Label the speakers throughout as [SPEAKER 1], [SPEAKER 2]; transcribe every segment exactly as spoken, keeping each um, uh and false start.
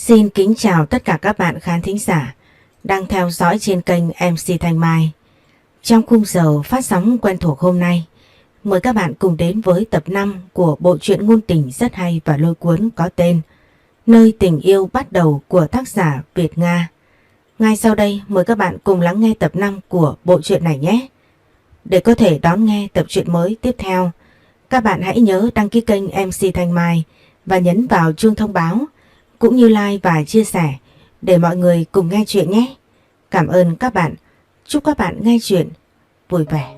[SPEAKER 1] Xin kính chào tất cả các bạn khán thính giả đang theo dõi trên kênh em xê Thanh Mai. Trong khung giờ phát sóng quen thuộc hôm nay, mời các bạn cùng đến với tập năm của bộ truyện ngôn tình rất hay và lôi cuốn có tên Nơi tình yêu bắt đầu của tác giả Việt Nga. Ngay sau đây mời các bạn cùng lắng nghe tập năm của bộ truyện này nhé. Để có thể đón nghe tập truyện mới tiếp theo, các bạn hãy nhớ đăng ký kênh em xê Thanh Mai và nhấn vào chuông thông báo cũng như like và chia sẻ để mọi người cùng nghe chuyện nhé. Cảm ơn các bạn. Chúc các bạn nghe chuyện vui vẻ.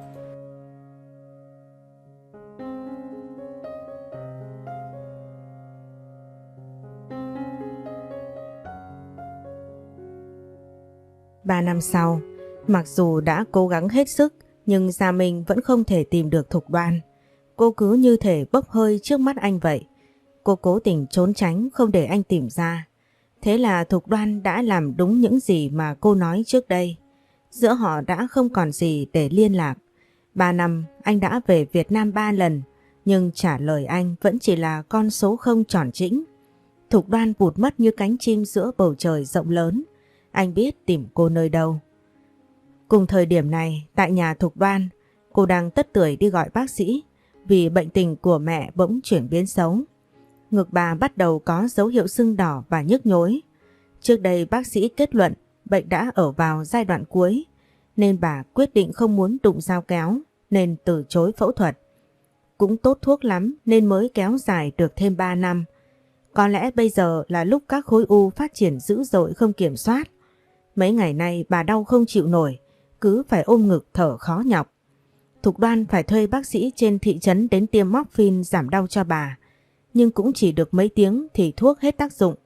[SPEAKER 1] Ba năm sau, mặc dù đã cố gắng hết sức nhưng Gia Minh vẫn không thể tìm được Thục Đoan. Cô cứ như thể bốc hơi trước mắt anh vậy. Cô cố tình trốn tránh không để anh tìm ra. Thế là Thục Đoan đã làm đúng những gì mà cô nói trước đây. Giữa họ đã không còn gì để liên lạc. Ba năm anh đã về Việt Nam ba lần, nhưng trả lời anh vẫn chỉ là con số không tròn trĩnh. Thục Đoan vụt mất như cánh chim giữa bầu trời rộng lớn. Anh biết tìm cô nơi đâu. Cùng thời điểm này, tại nhà Thục Đoan, cô đang tất tưởi đi gọi bác sĩ vì bệnh tình của mẹ bỗng chuyển biến xấu. Ngực bà bắt đầu có dấu hiệu sưng đỏ và nhức nhối. Trước đây bác sĩ kết luận bệnh đã ở vào giai đoạn cuối, nên bà quyết định không muốn đụng dao kéo nên từ chối phẫu thuật. Cũng tốt thuốc lắm nên mới kéo dài được thêm ba năm. Có lẽ bây giờ là lúc các khối u phát triển dữ dội không kiểm soát. Mấy ngày nay bà đau không chịu nổi, cứ phải ôm ngực thở khó nhọc. Thục Đoan phải thuê bác sĩ trên thị trấn đến tiêm morphine giảm đau cho bà. Nhưng cũng chỉ được mấy tiếng thì thuốc hết tác dụng.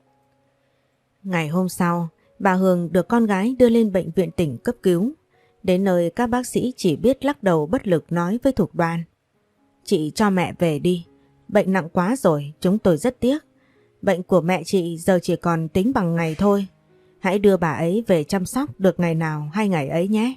[SPEAKER 1] Ngày hôm sau, bà Hường được con gái đưa lên bệnh viện tỉnh cấp cứu. Đến nơi các bác sĩ chỉ biết lắc đầu bất lực nói với Thục Đoan: "Chị cho mẹ về đi, bệnh nặng quá rồi, chúng tôi rất tiếc. Bệnh của mẹ chị giờ chỉ còn tính bằng ngày thôi. Hãy đưa bà ấy về chăm sóc được ngày nào hay ngày ấy nhé."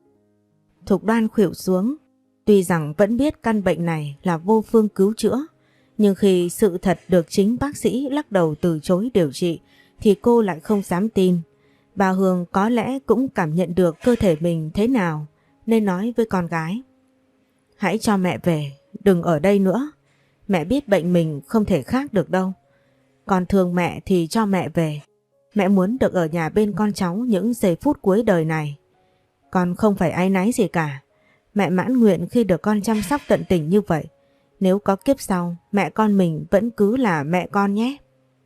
[SPEAKER 1] Thục Đoan khuỵu xuống, tuy rằng vẫn biết căn bệnh này là vô phương cứu chữa. Nhưng khi sự thật được chính bác sĩ lắc đầu từ chối điều trị thì cô lại không dám tin. Bà Hương có lẽ cũng cảm nhận được cơ thể mình thế nào nên nói với con gái: "Hãy cho mẹ về, đừng ở đây nữa. Mẹ biết bệnh mình không thể khác được đâu. Con thương mẹ thì cho mẹ về. Mẹ muốn được ở nhà bên con cháu những giây phút cuối đời này. Con không phải áy náy gì cả. Mẹ mãn nguyện khi được con chăm sóc tận tình như vậy. Nếu có kiếp sau, mẹ con mình vẫn cứ là mẹ con nhé."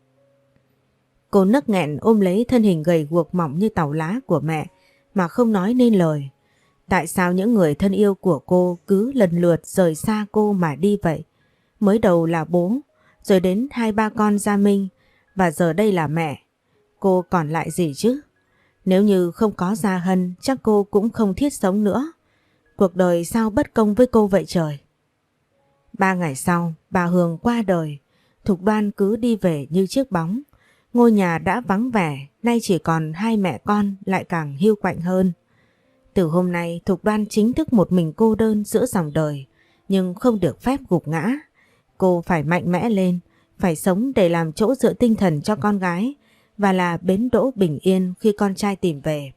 [SPEAKER 1] Cô nấc nghẹn ôm lấy thân hình gầy guộc mỏng như tàu lá của mẹ mà không nói nên lời. Tại sao những người thân yêu của cô cứ lần lượt rời xa cô mà đi vậy? Mới đầu là bố, rồi đến hai ba con Gia Minh, và giờ đây là mẹ. Cô còn lại gì chứ? Nếu như không có Gia Hân, chắc cô cũng không thiết sống nữa. Cuộc đời sao bất công với cô vậy trời? Ba ngày sau, bà Hường qua đời. Thục Đoan cứ đi về như chiếc bóng. Ngôi nhà đã vắng vẻ, nay chỉ còn hai mẹ con lại càng hiu quạnh hơn. Từ hôm nay, Thục Đoan chính thức một mình cô đơn giữa dòng đời, nhưng không được phép gục ngã. Cô phải mạnh mẽ lên, phải sống để làm chỗ dựa tinh thần cho con gái và là bến đỗ bình yên khi con trai tìm về.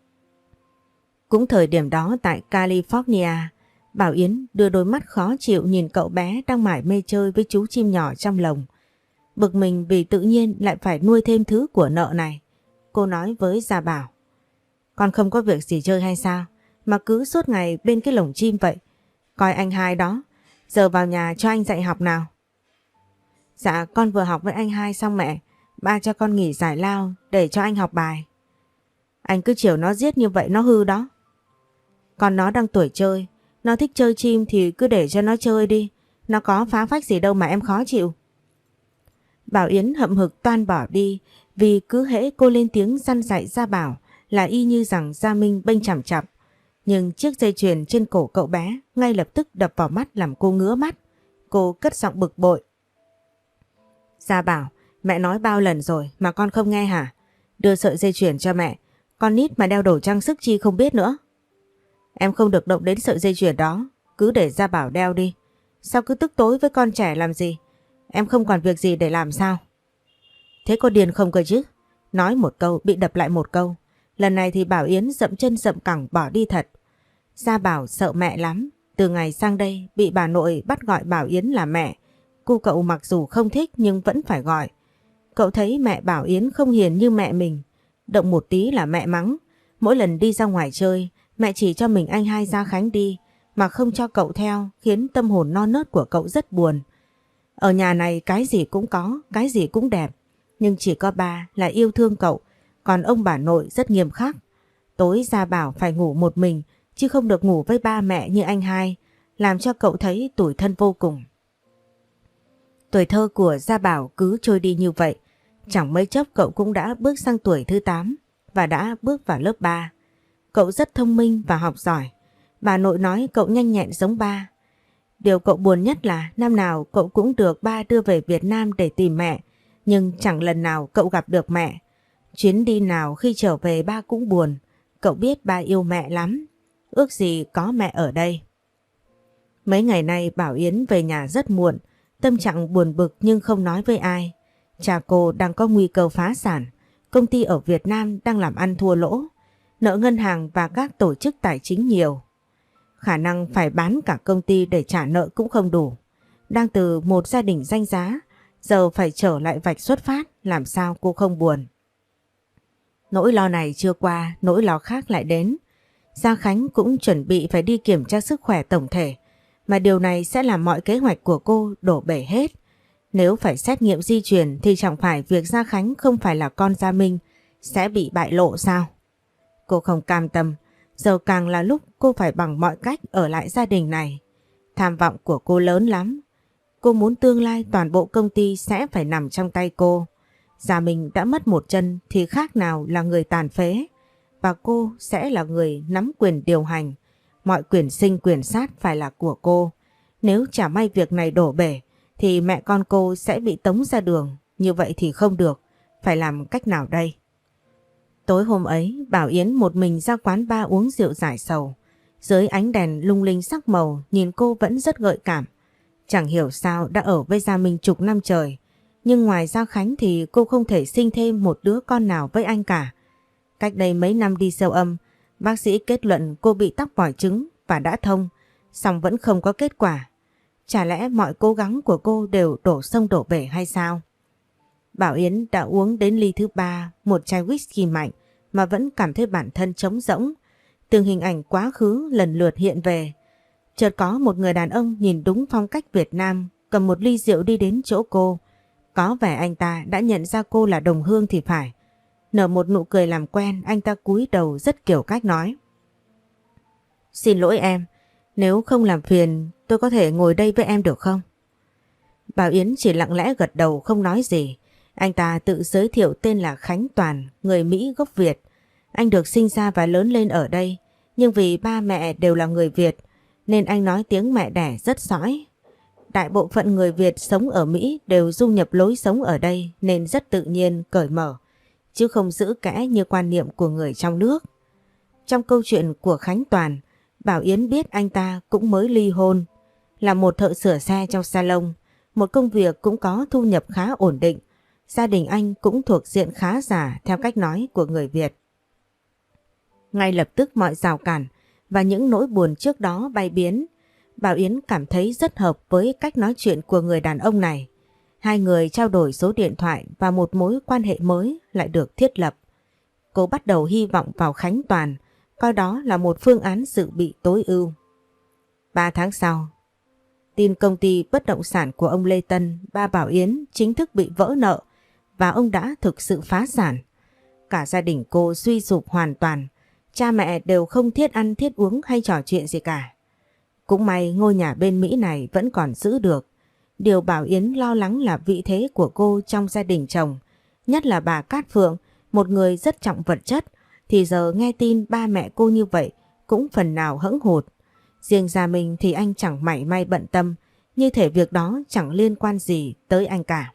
[SPEAKER 1] Cũng thời điểm đó tại California, Bảo Yến đưa đôi mắt khó chịu nhìn cậu bé đang mải mê chơi với chú chim nhỏ trong lồng. Bực mình vì tự nhiên lại phải nuôi thêm thứ của nợ này. Cô nói với Gia Bảo: "Con không có việc gì chơi hay sao mà cứ suốt ngày bên cái lồng chim vậy? Coi anh hai đó, giờ vào nhà cho anh dạy học nào." "Dạ con vừa học với anh hai xong mẹ, ba cho con nghỉ giải lao để cho anh học bài." "Anh cứ chiều nó giết như vậy nó hư đó." "Con nó đang tuổi chơi, nó thích chơi chim thì cứ để cho nó chơi đi. Nó có phá phách gì đâu mà em khó chịu." Bảo Yến hậm hực toan bỏ đi vì cứ hễ cô lên tiếng răn dạy Gia Bảo là y như rằng Gia Minh bênh chằm chặp. Nhưng chiếc dây chuyền trên cổ cậu bé ngay lập tức đập vào mắt làm cô ngứa mắt. Cô cất giọng bực bội: "Gia Bảo, mẹ nói bao lần rồi mà con không nghe hả? Đưa sợi dây chuyền cho mẹ, con nít mà đeo đồ trang sức chi không biết nữa." "Em không được động đến sợi dây chuyền đó, cứ để Gia Bảo đeo đi. Sao cứ tức tối với con trẻ làm gì? Em không còn việc gì để làm sao?" Thế có điên không cơ chứ? Nói một câu bị đập lại một câu. Lần này thì Bảo Yến dậm chân dậm cẳng bỏ đi thật. Gia Bảo sợ mẹ lắm. Từ ngày sang đây bị bà nội bắt gọi Bảo Yến là mẹ. Cô cậu mặc dù không thích nhưng vẫn phải gọi. Cậu thấy mẹ Bảo Yến không hiền như mẹ mình. Động một tí là mẹ mắng. Mỗi lần đi ra ngoài chơi, mẹ chỉ cho mình anh hai Gia Khánh đi mà không cho cậu theo, khiến tâm hồn non nớt của cậu rất buồn. Ở nhà này cái gì cũng có, cái gì cũng đẹp. Nhưng chỉ có ba là yêu thương cậu, còn ông bà nội rất nghiêm khắc. Tối Gia Bảo phải ngủ một mình, chứ không được ngủ với ba mẹ như anh hai, làm cho cậu thấy tủi thân vô cùng. Tuổi thơ của Gia Bảo cứ trôi đi như vậy, chẳng mấy chốc cậu cũng đã bước sang tuổi thứ tám và đã bước vào lớp ba. Cậu rất thông minh và học giỏi, bà nội nói cậu nhanh nhẹn giống ba. Điều cậu buồn nhất là năm nào cậu cũng được ba đưa về Việt Nam để tìm mẹ, nhưng chẳng lần nào cậu gặp được mẹ. Chuyến đi nào khi trở về ba cũng buồn, cậu biết ba yêu mẹ lắm, ước gì có mẹ ở đây. Mấy ngày nay Bảo Yến về nhà rất muộn, tâm trạng buồn bực nhưng không nói với ai. Cha cô đang có nguy cơ phá sản, công ty ở Việt Nam đang làm ăn thua lỗ, nợ ngân hàng và các tổ chức tài chính nhiều. Khả năng phải bán cả công ty để trả nợ cũng không đủ. Đang từ một gia đình danh giá, giờ phải trở lại vạch xuất phát, làm sao cô không buồn. Nỗi lo này chưa qua, nỗi lo khác lại đến. Gia Khánh cũng chuẩn bị phải đi kiểm tra sức khỏe tổng thể, mà điều này sẽ làm mọi kế hoạch của cô đổ bể hết. Nếu phải xét nghiệm di truyền thì chẳng phải việc Gia Khánh không phải là con Gia Minh sẽ bị bại lộ sao? Cô không cam tâm, giờ càng là lúc cô phải bằng mọi cách ở lại gia đình này. Tham vọng của cô lớn lắm. Cô muốn tương lai toàn bộ công ty sẽ phải nằm trong tay cô. Gia Minh đã mất một chân thì khác nào là người tàn phế. Và cô sẽ là người nắm quyền điều hành. Mọi quyền sinh quyền sát phải là của cô. Nếu chả may việc này đổ bể thì mẹ con cô sẽ bị tống ra đường. Như vậy thì không được. Phải làm cách nào đây? Tối hôm ấy, Bảo Yến một mình ra quán bar uống rượu giải sầu. Dưới ánh đèn lung linh sắc màu, nhìn cô vẫn rất gợi cảm. Chẳng hiểu sao đã ở với Gia Minh chục năm trời. Nhưng ngoài Gia Khánh thì cô không thể sinh thêm một đứa con nào với anh cả. Cách đây mấy năm đi siêu âm, bác sĩ kết luận cô bị tắc vòi trứng và đã thông, song vẫn không có kết quả. Chả lẽ mọi cố gắng của cô đều đổ sông đổ bể hay sao? Bảo Yến đã uống đến ly thứ ba, một chai whisky mạnh mà vẫn cảm thấy bản thân trống rỗng. Từng hình ảnh quá khứ lần lượt hiện về. Chợt có một người đàn ông nhìn đúng phong cách Việt Nam, cầm một ly rượu đi đến chỗ cô. Có vẻ anh ta đã nhận ra cô là đồng hương thì phải. Nở một nụ cười làm quen, anh ta cúi đầu rất kiểu cách nói: "Xin lỗi em, nếu không làm phiền tôi có thể ngồi đây với em được không?" Bảo Yến chỉ lặng lẽ gật đầu không nói gì. Anh ta tự giới thiệu tên là Khánh Toàn, người Mỹ gốc Việt. Anh được sinh ra và lớn lên ở đây, nhưng vì ba mẹ đều là người Việt nên anh nói tiếng mẹ đẻ rất sõi. Đại bộ phận người Việt sống ở Mỹ đều du nhập lối sống ở đây nên rất tự nhiên, cởi mở, chứ không giữ kẽ như quan niệm của người trong nước. Trong câu chuyện của Khánh Toàn, Bảo Yến biết anh ta cũng mới ly hôn, là một thợ sửa xe trong salon, một công việc cũng có thu nhập khá ổn định. Gia đình anh cũng thuộc diện khá giả theo cách nói của người Việt. Ngay lập tức mọi rào cản và những nỗi buồn trước đó bay biến. Bảo Yến cảm thấy rất hợp với cách nói chuyện của người đàn ông này. Hai người trao đổi số điện thoại và một mối quan hệ mới lại được thiết lập. Cô bắt đầu hy vọng vào Khánh Toàn, coi đó là một phương án dự bị tối ưu. Ba tháng sau, tin công ty bất động sản của ông Lê Tân, ba Bảo Yến, chính thức bị vỡ nợ và ông đã thực sự phá sản. Cả gia đình cô suy sụp hoàn toàn, cha mẹ đều không thiết ăn thiết uống hay trò chuyện gì cả. Cũng may ngôi nhà bên Mỹ này vẫn còn giữ được. Điều Bảo Yến lo lắng là vị thế của cô trong gia đình chồng, nhất là bà Cát Phượng, một người rất trọng vật chất, thì giờ nghe tin ba mẹ cô như vậy cũng phần nào hững hụt. Riêng Gia Minh thì anh chẳng mảy may bận tâm, như thể việc đó chẳng liên quan gì tới anh cả.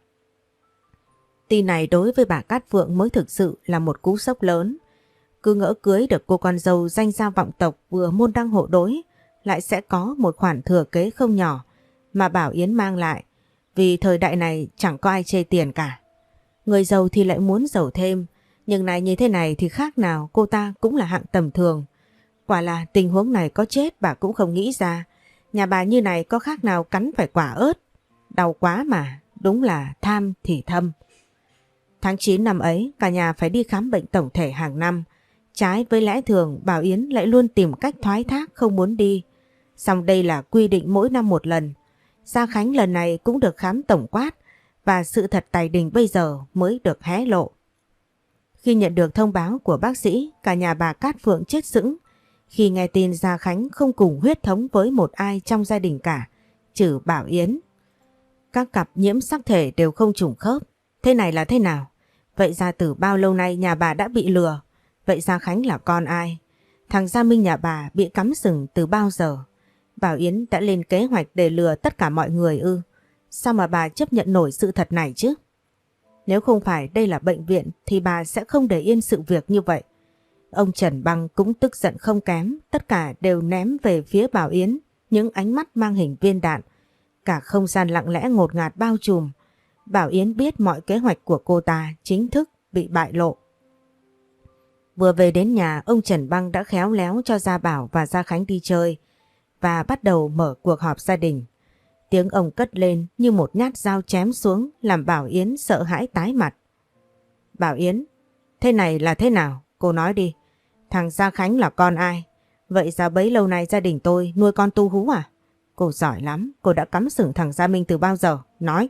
[SPEAKER 1] Tin này đối với bà Cát Phượng mới thực sự là một cú sốc lớn. Cứ ngỡ cưới được cô con dâu danh gia vọng tộc vừa môn đăng hộ đối, lại sẽ có một khoản thừa kế không nhỏ mà Bảo Yến mang lại, vì thời đại này chẳng có ai chê tiền cả. Người giàu thì lại muốn giàu thêm, nhưng này như thế này thì khác nào cô ta cũng là hạng tầm thường. Quả là tình huống này có chết bà cũng không nghĩ ra. Nhà bà như này có khác nào cắn phải quả ớt. Đau quá mà, đúng là tham thì thâm. Tháng chín năm ấy, cả nhà phải đi khám bệnh tổng thể hàng năm. Trái với lẽ thường, Bảo Yến lại luôn tìm cách thoái thác không muốn đi. Song đây là quy định mỗi năm một lần. Gia Khánh lần này cũng được khám tổng quát và sự thật tài đình bây giờ mới được hé lộ. Khi nhận được thông báo của bác sĩ, cả nhà bà Cát Phượng chết sững khi nghe tin Gia Khánh không cùng huyết thống với một ai trong gia đình cả, trừ Bảo Yến. Các cặp nhiễm sắc thể đều không trùng khớp. Thế này là thế nào? Vậy ra từ bao lâu nay nhà bà đã bị lừa? Vậy Gia Khánh là con ai? Thằng Gia Minh nhà bà bị cắm sừng từ bao giờ? Bảo Yến đã lên kế hoạch để lừa tất cả mọi người ư? Sao mà bà chấp nhận nổi sự thật này chứ? Nếu không phải đây là bệnh viện thì bà sẽ không để yên sự việc như vậy. Ông Trần Băng cũng tức giận không kém, tất cả đều ném về phía Bảo Yến những ánh mắt mang hình viên đạn. Cả không gian lặng lẽ ngột ngạt bao trùm. Bảo Yến biết mọi kế hoạch của cô ta chính thức bị bại lộ. Vừa về đến nhà, ông Trần Băng đã khéo léo cho Gia Bảo và Gia Khánh đi chơi và bắt đầu mở cuộc họp gia đình. Tiếng ông cất lên như một nhát dao chém xuống làm Bảo Yến sợ hãi tái mặt. Bảo Yến, thế này là thế nào? Cô nói đi. Thằng Gia Khánh là con ai? Vậy ra bấy lâu nay gia đình tôi nuôi con tu hú à? Cô giỏi lắm, cô đã cắm sừng thằng Gia Minh từ bao giờ? Nói.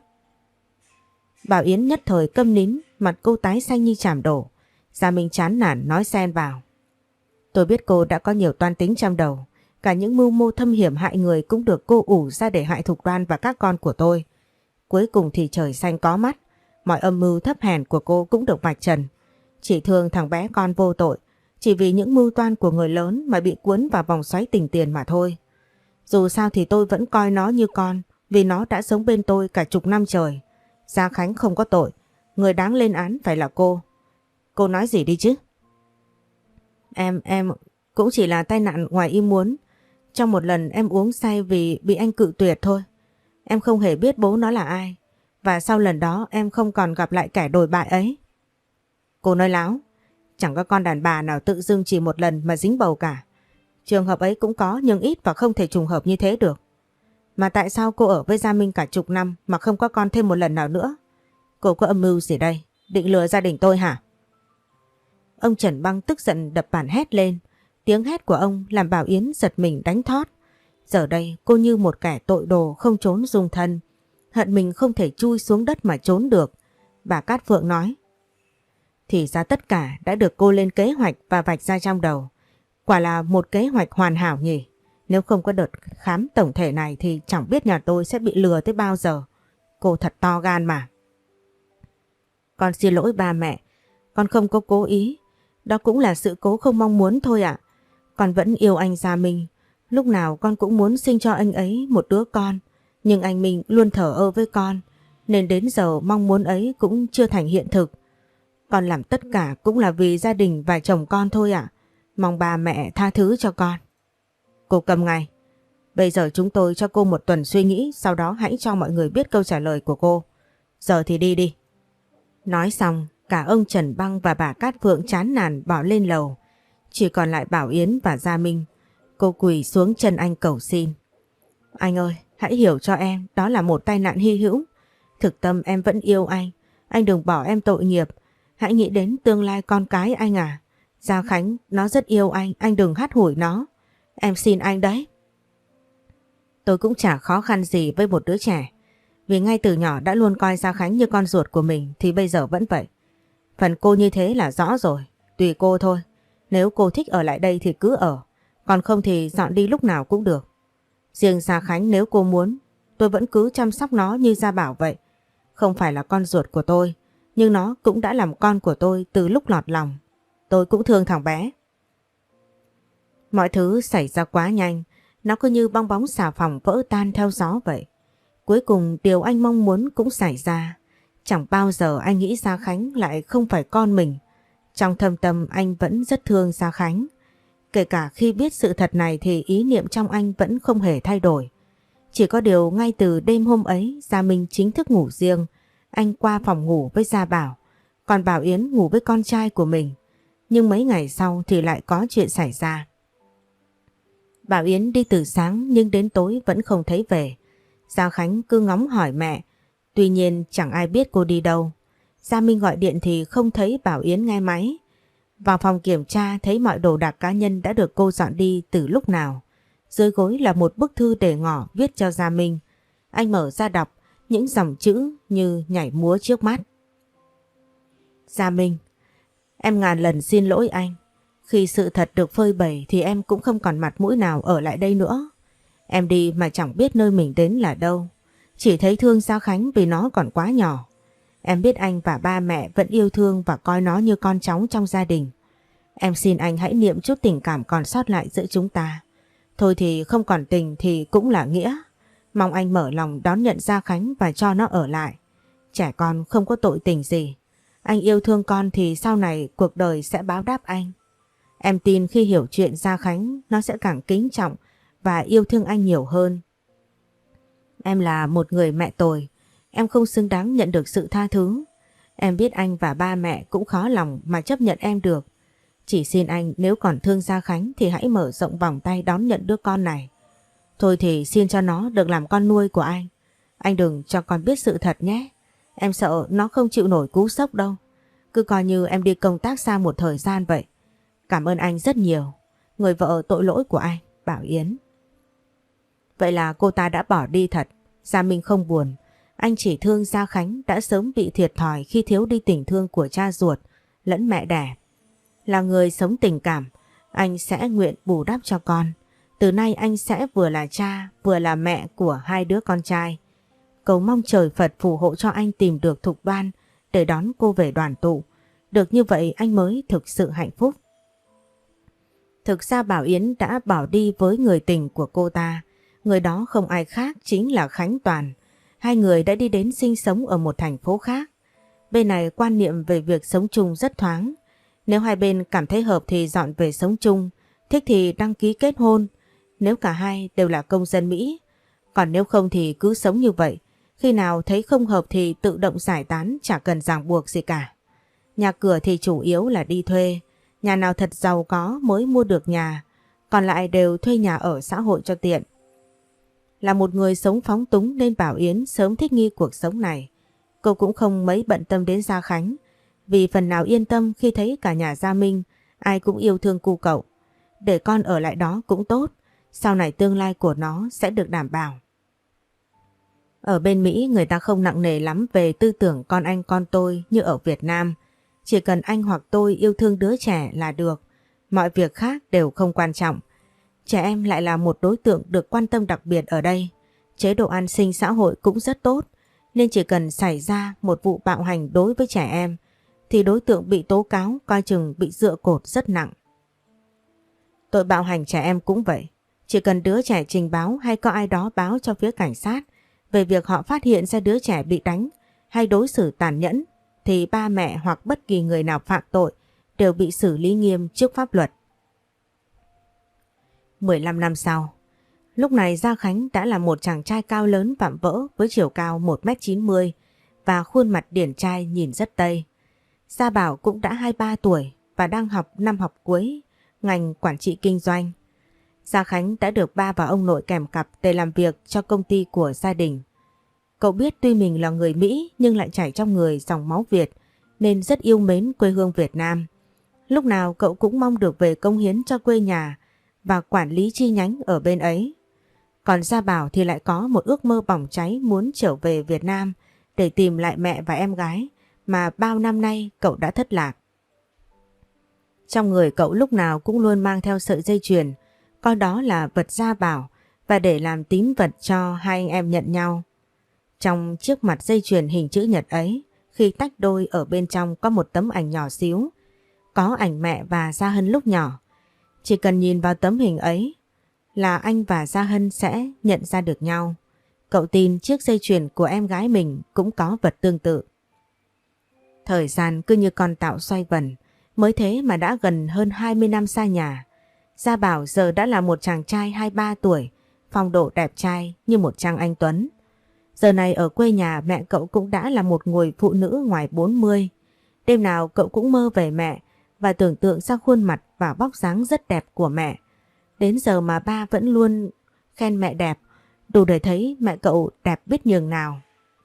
[SPEAKER 1] Bảo Yến nhất thời câm nín, mặt cô tái xanh như chàm đổ. Gia Minh chán nản nói xen vào. Tôi biết cô đã có nhiều toan tính trong đầu. Cả những mưu mô thâm hiểm hại người cũng được cô ủ ra để hại Thục Đoan và các con của tôi. Cuối cùng thì trời xanh có mắt. Mọi âm mưu thấp hèn của cô cũng được vạch trần. Chỉ thương thằng bé con vô tội. Chỉ vì những mưu toan của người lớn mà bị cuốn vào vòng xoáy tình tiền mà thôi. Dù sao thì tôi vẫn coi nó như con. Vì nó đã sống bên tôi cả chục năm trời. Gia Khánh không có tội. Người đáng lên án phải là cô. Cô nói gì đi chứ? Em, em cũng chỉ là tai nạn ngoài ý muốn. Trong một lần em uống say vì bị anh cự tuyệt thôi. Em không hề biết bố nó là ai. Và sau lần đó em không còn gặp lại kẻ đồi bại ấy. Cô nói láo. Chẳng có con đàn bà nào tự dưng chỉ một lần mà dính bầu cả. Trường hợp ấy cũng có nhưng ít và không thể trùng hợp như thế được. Mà tại sao cô ở với Gia Minh cả chục năm mà không có con thêm một lần nào nữa? Cô có âm mưu gì đây? Định lừa gia đình tôi hả? Ông Trần Băng tức giận đập bàn hét lên. Tiếng hét của ông làm Bảo Yến giật mình đánh thót. Giờ đây cô như một kẻ tội đồ không trốn dung thân. Hận mình không thể chui xuống đất mà trốn được. Bà Cát Phượng nói. Thì ra tất cả đã được cô lên kế hoạch và vạch ra trong đầu. Quả là một kế hoạch hoàn hảo nhỉ. Nếu không có đợt khám tổng thể này thì chẳng biết nhà tôi sẽ bị lừa tới bao giờ. Cô thật to gan mà. Con xin lỗi ba mẹ. Con không có cố ý. Đó cũng là sự cố không mong muốn thôi ạ. Con vẫn yêu anh Gia Minh. Lúc nào con cũng muốn sinh cho anh ấy một đứa con. Nhưng anh Minh luôn thờ ơ với con. Nên đến giờ mong muốn ấy cũng chưa thành hiện thực. Con làm tất cả cũng là vì gia đình và chồng con thôi ạ. Mong ba mẹ tha thứ cho con. Cô cầm ngay. Bây giờ chúng tôi cho cô một tuần suy nghĩ. Sau đó hãy cho mọi người biết câu trả lời của cô. Giờ thì đi đi. Nói xong, cả ông Trần Băng và bà Cát Phượng chán nản bỏ lên lầu. Chỉ còn lại Bảo Yến và Gia Minh. Cô quỳ xuống chân anh cầu xin. Anh ơi, hãy hiểu cho em, đó là một tai nạn hy hữu. Thực tâm em vẫn yêu anh. Anh đừng bỏ em tội nghiệp. Hãy nghĩ đến tương lai con cái anh à. Gia Khánh, nó rất yêu anh, anh đừng hắt hủi nó. Em xin anh đấy. Tôi cũng chả khó khăn gì với một đứa trẻ. Vì ngay từ nhỏ đã luôn coi Gia Khánh như con ruột của mình thì bây giờ vẫn vậy. Phần cô như thế là rõ rồi. Tùy cô thôi. Nếu cô thích ở lại đây thì cứ ở. Còn không thì dọn đi lúc nào cũng được. Riêng Gia Khánh nếu cô muốn, tôi vẫn cứ chăm sóc nó như Gia Bảo vậy. Không phải là con ruột của tôi, nhưng nó cũng đã làm con của tôi từ lúc lọt lòng. Tôi cũng thương thằng bé. Mọi thứ xảy ra quá nhanh. Nó cứ như bong bóng xà phòng vỡ tan theo gió vậy. Cuối cùng điều anh mong muốn cũng xảy ra. Chẳng bao giờ anh nghĩ Gia Khánh lại không phải con mình. Trong thâm tâm anh vẫn rất thương Gia Khánh. Kể cả khi biết sự thật này thì ý niệm trong anh vẫn không hề thay đổi. Chỉ có điều ngay từ đêm hôm ấy Gia Minh chính thức ngủ riêng. Anh qua phòng ngủ với Gia Bảo. còn bảo Yến ngủ với con trai của mình. Nhưng mấy ngày sau thì lại có chuyện xảy ra. Bảo Yến đi từ sáng nhưng đến tối vẫn không thấy về. Gia Khánh cứ ngóng hỏi mẹ, tuy nhiên chẳng ai biết cô đi đâu. Gia Minh gọi điện thì không thấy Bảo Yến nghe máy. Vào phòng kiểm tra thấy mọi đồ đạc cá nhân đã được cô dọn đi từ lúc nào. Dưới gối là một bức thư để ngỏ viết cho Gia Minh. Anh mở ra đọc những dòng chữ như nhảy múa trước mắt. Gia Minh, em ngàn lần xin lỗi anh. Khi sự thật được phơi bày thì em cũng không còn mặt mũi nào ở lại đây nữa. Em đi mà chẳng biết nơi mình đến là đâu. Chỉ thấy thương Gia Khánh vì nó còn quá nhỏ. Em biết anh và ba mẹ vẫn yêu thương và coi nó như con cháu trong gia đình. Em xin anh hãy niệm chút tình cảm còn sót lại giữa chúng ta. Thôi thì không còn tình thì cũng là nghĩa. Mong anh mở lòng đón nhận Gia Khánh và cho nó ở lại. Trẻ con không có tội tình gì. Anh yêu thương con thì sau này cuộc đời sẽ báo đáp anh. Em tin khi hiểu chuyện Gia Khánh nó sẽ càng kính trọng và yêu thương anh nhiều hơn. Em là một người mẹ tồi. Em không xứng đáng nhận được sự tha thứ. Em biết anh và ba mẹ cũng khó lòng mà chấp nhận em được. Chỉ xin anh nếu còn thương Gia Khánh thì hãy mở rộng vòng tay đón nhận đứa con này. Thôi thì xin cho nó được làm con nuôi của anh. Anh đừng cho con biết sự thật nhé. Em sợ nó không chịu nổi cú sốc đâu. Cứ coi như em đi công tác xa một thời gian vậy. Cảm ơn anh rất nhiều. Người vợ tội lỗi của anh, Bảo Yến. Vậy là cô ta đã bỏ đi thật. Gia Minh không buồn. Anh chỉ thương Gia Khánh đã sớm bị thiệt thòi khi thiếu đi tình thương của cha ruột lẫn mẹ đẻ. Là người sống tình cảm, anh sẽ nguyện bù đắp cho con. Từ nay anh sẽ vừa là cha vừa là mẹ của hai đứa con trai. Cầu mong trời Phật phù hộ cho anh tìm được Thục Đoan để đón cô về đoàn tụ. Được như vậy anh mới thực sự hạnh phúc. Thực ra Bảo Yến đã bỏ đi với người tình của cô ta. Người đó không ai khác chính là Khánh Toàn. Hai người đã đi đến sinh sống ở một thành phố khác. Bên này quan niệm về việc sống chung rất thoáng. Nếu hai bên cảm thấy hợp thì dọn về sống chung, thích thì đăng ký kết hôn. Nếu cả hai đều là công dân Mỹ. Còn nếu không thì cứ sống như vậy. Khi nào thấy không hợp thì tự động giải tán, chả cần ràng buộc gì cả. Nhà cửa thì chủ yếu là đi thuê. Nhà nào thật giàu có mới mua được nhà. Còn lại đều thuê nhà ở xã hội cho tiện. Là một người sống phóng túng nên Bảo Yến sớm thích nghi cuộc sống này. Cô cũng không mấy bận tâm đến Gia Khánh. Vì phần nào yên tâm khi thấy cả nhà Gia Minh ai cũng yêu thương cu cậu. Để con ở lại đó cũng tốt. Sau này tương lai của nó sẽ được đảm bảo. Ở bên Mỹ người ta không nặng nề lắm về tư tưởng con anh con tôi như ở Việt Nam. Chỉ cần anh hoặc tôi yêu thương đứa trẻ là được. Mọi việc khác đều không quan trọng. Trẻ em lại là một đối tượng được quan tâm đặc biệt ở đây. Chế độ an sinh xã hội cũng rất tốt. Nên chỉ cần xảy ra một vụ bạo hành đối với trẻ em thì đối tượng bị tố cáo coi chừng bị dựa cột rất nặng. Tội bạo hành trẻ em cũng vậy. Chỉ cần đứa trẻ trình báo hay có ai đó báo cho phía cảnh sát về việc họ phát hiện ra đứa trẻ bị đánh hay đối xử tàn nhẫn thì ba mẹ hoặc bất kỳ người nào phạm tội đều bị xử lý nghiêm trước pháp luật. mười lăm năm sau, lúc này Gia Khánh đã là một chàng trai cao lớn vạm vỡ với chiều cao một mét chín mươi và khuôn mặt điển trai nhìn rất Tây. Gia Bảo cũng đã hai mươi ba tuổi và đang học năm học cuối ngành quản trị kinh doanh. Gia Khánh đã được ba và ông nội kèm cặp để làm việc cho công ty của gia đình. Cậu biết tuy mình là người Mỹ nhưng lại chảy trong người dòng máu Việt nên rất yêu mến quê hương Việt Nam. Lúc nào cậu cũng mong được về cống hiến cho quê nhà và quản lý chi nhánh ở bên ấy. Còn Gia Bảo thì lại có một ước mơ bỏng cháy muốn trở về Việt Nam để tìm lại mẹ và em gái mà bao năm nay cậu đã thất lạc. Trong người cậu lúc nào cũng luôn mang theo sợi dây chuyền, coi đó là vật gia bảo và để làm tín vật cho hai anh em nhận nhau. Trong chiếc mặt dây chuyền hình chữ nhật ấy, khi tách đôi ở bên trong có một tấm ảnh nhỏ xíu, có ảnh mẹ và Gia Hân lúc nhỏ. Chỉ cần nhìn vào tấm hình ấy là anh và Gia Hân sẽ nhận ra được nhau. Cậu tin chiếc dây chuyền của em gái mình cũng có vật tương tự. Thời gian cứ như con tạo xoay vần, mới thế mà đã gần hơn hai mươi năm xa nhà. Gia Bảo giờ đã là một chàng trai hai mươi ba tuổi, phong độ đẹp trai như một trang anh tuấn. Giờ này ở quê nhà mẹ cậu cũng đã là một người phụ nữ ngoài bốn mươi. Đêm nào cậu cũng mơ về mẹ và tưởng tượng ra khuôn mặt và vóc dáng rất đẹp của mẹ. Đến giờ mà ba vẫn luôn khen mẹ đẹp, đủ để thấy mẹ cậu đẹp biết nhường nào.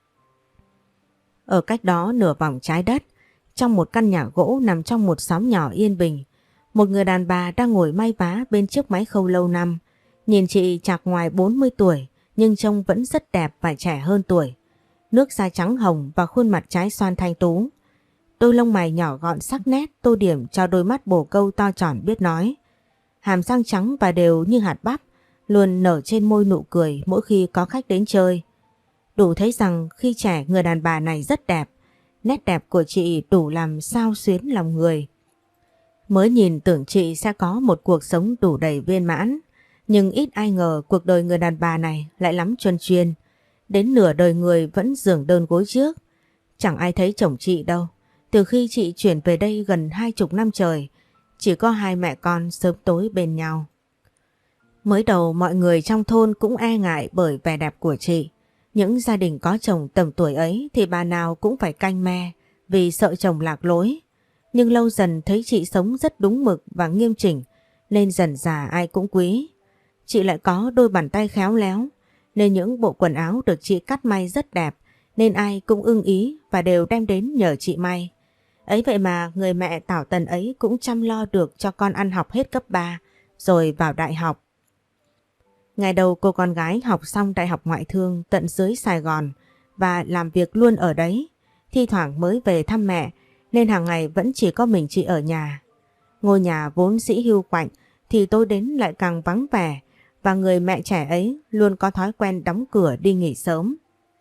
[SPEAKER 1] Ở cách đó nửa vòng trái đất, trong một căn nhà gỗ nằm trong một xóm nhỏ yên bình, một người đàn bà đang ngồi may vá bên chiếc máy khâu lâu năm. Nhìn chị chạc ngoài bốn mươi tuổi nhưng trông vẫn rất đẹp và trẻ hơn tuổi. Nước da trắng hồng và khuôn mặt trái xoan thanh tú. Đôi lông mày nhỏ gọn sắc nét tô điểm cho đôi mắt bồ câu to tròn biết nói. Hàm răng trắng và đều như hạt bắp, luôn nở trên môi nụ cười mỗi khi có khách đến chơi. Đủ thấy rằng khi trẻ người đàn bà này rất đẹp. Nét đẹp của chị đủ làm xao xuyến lòng người. Mới nhìn tưởng chị sẽ có một cuộc sống đủ đầy viên mãn. Nhưng ít ai ngờ cuộc đời người đàn bà này lại lắm chuyên chuyên. Đến nửa đời người vẫn giường đơn gối trước. Chẳng ai thấy chồng chị đâu. Từ khi chị chuyển về đây gần hai chục năm trời, chỉ có hai mẹ con sớm tối bên nhau. Mới đầu mọi người trong thôn cũng e ngại bởi vẻ đẹp của chị. Những gia đình có chồng tầm tuổi ấy thì bà nào cũng phải canh me vì sợ chồng lạc lối. Nhưng lâu dần thấy chị sống rất đúng mực và nghiêm chỉnh nên dần dà ai cũng quý. Chị lại có đôi bàn tay khéo léo nên những bộ quần áo được chị cắt may rất đẹp nên ai cũng ưng ý và đều đem đến nhờ chị may. Ấy vậy mà người mẹ tảo tần ấy cũng chăm lo được cho con ăn học hết cấp ba rồi vào đại học. Ngày đầu cô con gái học xong đại học ngoại thương tận dưới Sài Gòn và làm việc luôn ở đấy. Thi thoảng mới về thăm mẹ nên hàng ngày vẫn chỉ có mình chị ở nhà. Ngôi nhà vốn dĩ hiu quạnh thì tối đến lại càng vắng vẻ và người mẹ trẻ ấy luôn có thói quen đóng cửa đi nghỉ sớm.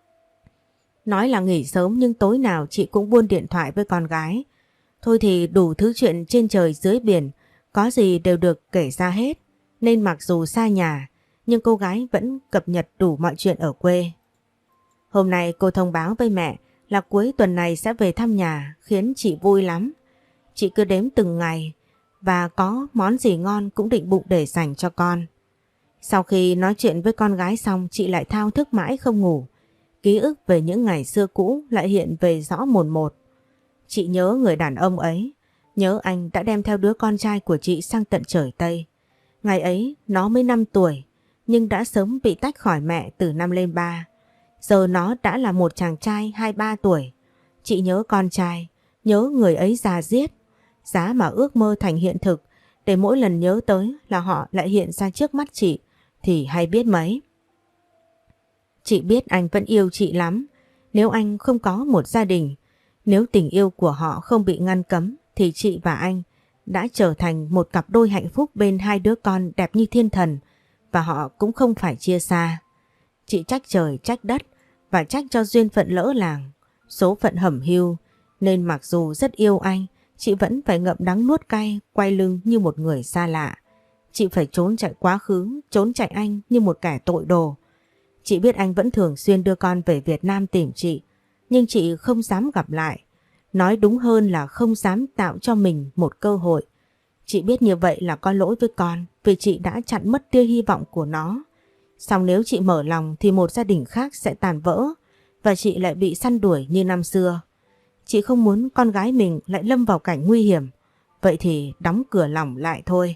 [SPEAKER 1] Nói là nghỉ sớm nhưng tối nào chị cũng buôn điện thoại với con gái. Thôi thì đủ thứ chuyện trên trời dưới biển, có gì đều được kể ra hết. Nên mặc dù xa nhà, nhưng cô gái vẫn cập nhật đủ mọi chuyện ở quê. Hôm nay cô thông báo với mẹ là cuối tuần này sẽ về thăm nhà khiến chị vui lắm. Chị cứ đếm từng ngày và có món gì ngon cũng định bụng để dành cho con. Sau khi nói chuyện với con gái xong chị lại thao thức mãi không ngủ. Ký ức về những ngày xưa cũ lại hiện về rõ mồn một. Chị nhớ người đàn ông ấy, nhớ anh đã đem theo đứa con trai của chị sang tận trời Tây. Ngày ấy nó mới năm tuổi nhưng đã sớm bị tách khỏi mẹ từ năm lên ba. Giờ nó đã là một chàng trai hai ba tuổi. Chị nhớ con trai, nhớ người ấy già diết. Giá mà ước mơ thành hiện thực để mỗi lần nhớ tới là họ lại hiện ra trước mắt chị thì hay biết mấy. Chị biết anh vẫn yêu chị lắm. Nếu anh không có một gia đình, nếu tình yêu của họ không bị ngăn cấm thì chị và anh đã trở thành một cặp đôi hạnh phúc bên hai đứa con đẹp như thiên thần và họ cũng không phải chia xa. Chị trách trời trách đất và trách cho duyên phận lỡ làng, số phận hẩm hiu nên mặc dù rất yêu anh, chị vẫn phải ngậm đắng nuốt cay quay lưng như một người xa lạ. Chị phải trốn chạy quá khứ, trốn chạy anh như một kẻ tội đồ. Chị biết anh vẫn thường xuyên đưa con về Việt Nam tìm chị, nhưng chị không dám gặp lại. Nói đúng hơn là không dám tạo cho mình một cơ hội. Chị biết như vậy là có lỗi với con vì chị đã chặn mất tia hy vọng của nó. Song nếu chị mở lòng thì một gia đình khác sẽ tàn vỡ và chị lại bị săn đuổi như năm xưa. Chị không muốn con gái mình lại lâm vào cảnh nguy hiểm. Vậy thì đóng cửa lòng lại thôi.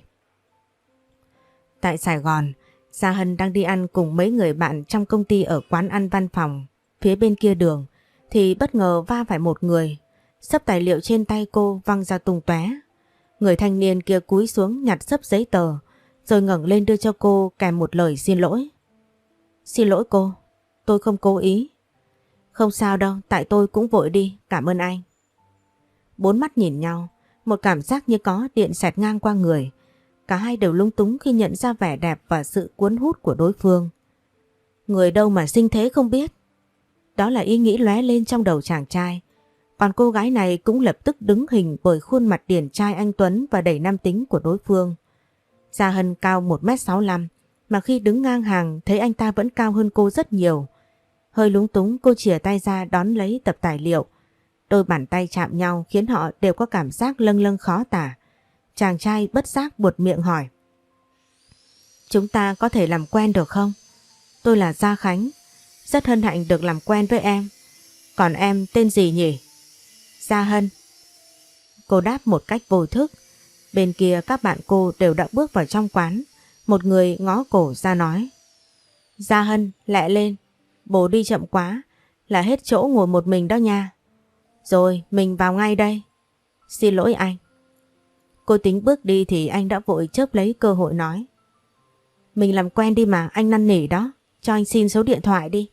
[SPEAKER 1] Tại Sài Gòn, Gia Hân đang đi ăn cùng mấy người bạn trong công ty ở quán ăn văn phòng. Phía bên kia đường thì bất ngờ va phải một người. Xấp tài liệu trên tay cô văng ra tung tóe. Người thanh niên kia cúi xuống nhặt xấp giấy tờ rồi ngẩng lên đưa cho cô kèm một lời xin lỗi. Xin lỗi cô, tôi không cố ý. Không sao đâu, tại tôi cũng vội đi, cảm ơn anh. Bốn mắt nhìn nhau, một cảm giác như có điện xẹt ngang qua người. Cả hai đều lúng túng khi nhận ra vẻ đẹp và sự cuốn hút của đối phương. Người đâu mà xinh thế không biết. Đó là ý nghĩ lóe lên trong đầu chàng trai. Còn cô gái này cũng lập tức đứng hình bởi khuôn mặt điển trai anh tuấn và đầy nam tính của đối phương. Gia Hân cao một mét sáu mươi lăm mà khi đứng ngang hàng thấy anh ta vẫn cao hơn cô rất nhiều. Hơi lúng túng cô chìa tay ra đón lấy tập tài liệu. Đôi bàn tay chạm nhau khiến họ đều có cảm giác lâng lâng khó tả. Chàng trai bất giác buột miệng hỏi. Chúng ta có thể làm quen được không? Tôi là Gia Khánh. Rất hân hạnh được làm quen với em. Còn em tên gì nhỉ? Gia Hân. Cô đáp một cách vô thức. Bên kia các bạn cô đều đã bước vào trong quán. Một người ngó cổ ra nói: Gia Hân, lẹ lên, bố đi chậm quá là hết chỗ ngồi một mình đó nha. Rồi, mình vào ngay đây. Xin lỗi anh. Cô tính bước đi thì anh đã vội chớp lấy cơ hội nói: Mình làm quen đi mà, anh năn nỉ đó, cho anh xin số điện thoại đi.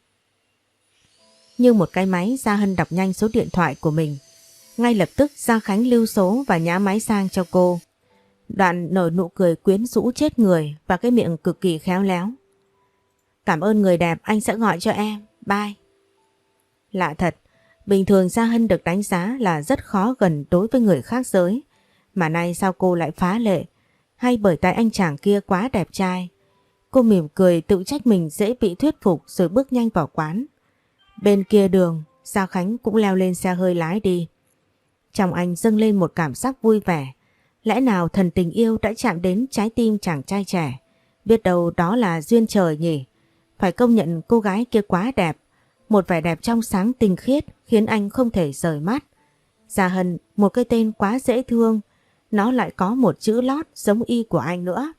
[SPEAKER 1] Như một cái máy, Gia Hân đọc nhanh số điện thoại của mình. Ngay lập tức Gia Khánh lưu số và nhá máy sang cho cô. Đoạn nở nụ cười quyến rũ chết người và cái miệng cực kỳ khéo léo. Cảm ơn người đẹp, anh sẽ gọi cho em, bye. Lạ thật, bình thường Gia Hân được đánh giá là rất khó gần đối với người khác giới. Mà nay sao cô lại phá lệ? Hay bởi tại anh chàng kia quá đẹp trai? Cô mỉm cười tự trách mình dễ bị thuyết phục rồi bước nhanh vào quán. Bên kia đường, Gia Khánh cũng leo lên xe hơi lái đi. Trong anh dâng lên một cảm giác vui vẻ. Lẽ nào thần tình yêu đã chạm đến trái tim chàng trai trẻ? Biết đâu đó là duyên trời nhỉ? Phải công nhận cô gái kia quá đẹp. Một vẻ đẹp trong sáng tinh khiết khiến anh không thể rời mắt. Gia Hân, một cái tên quá dễ thương. Nó lại có một chữ lót giống y của anh nữa.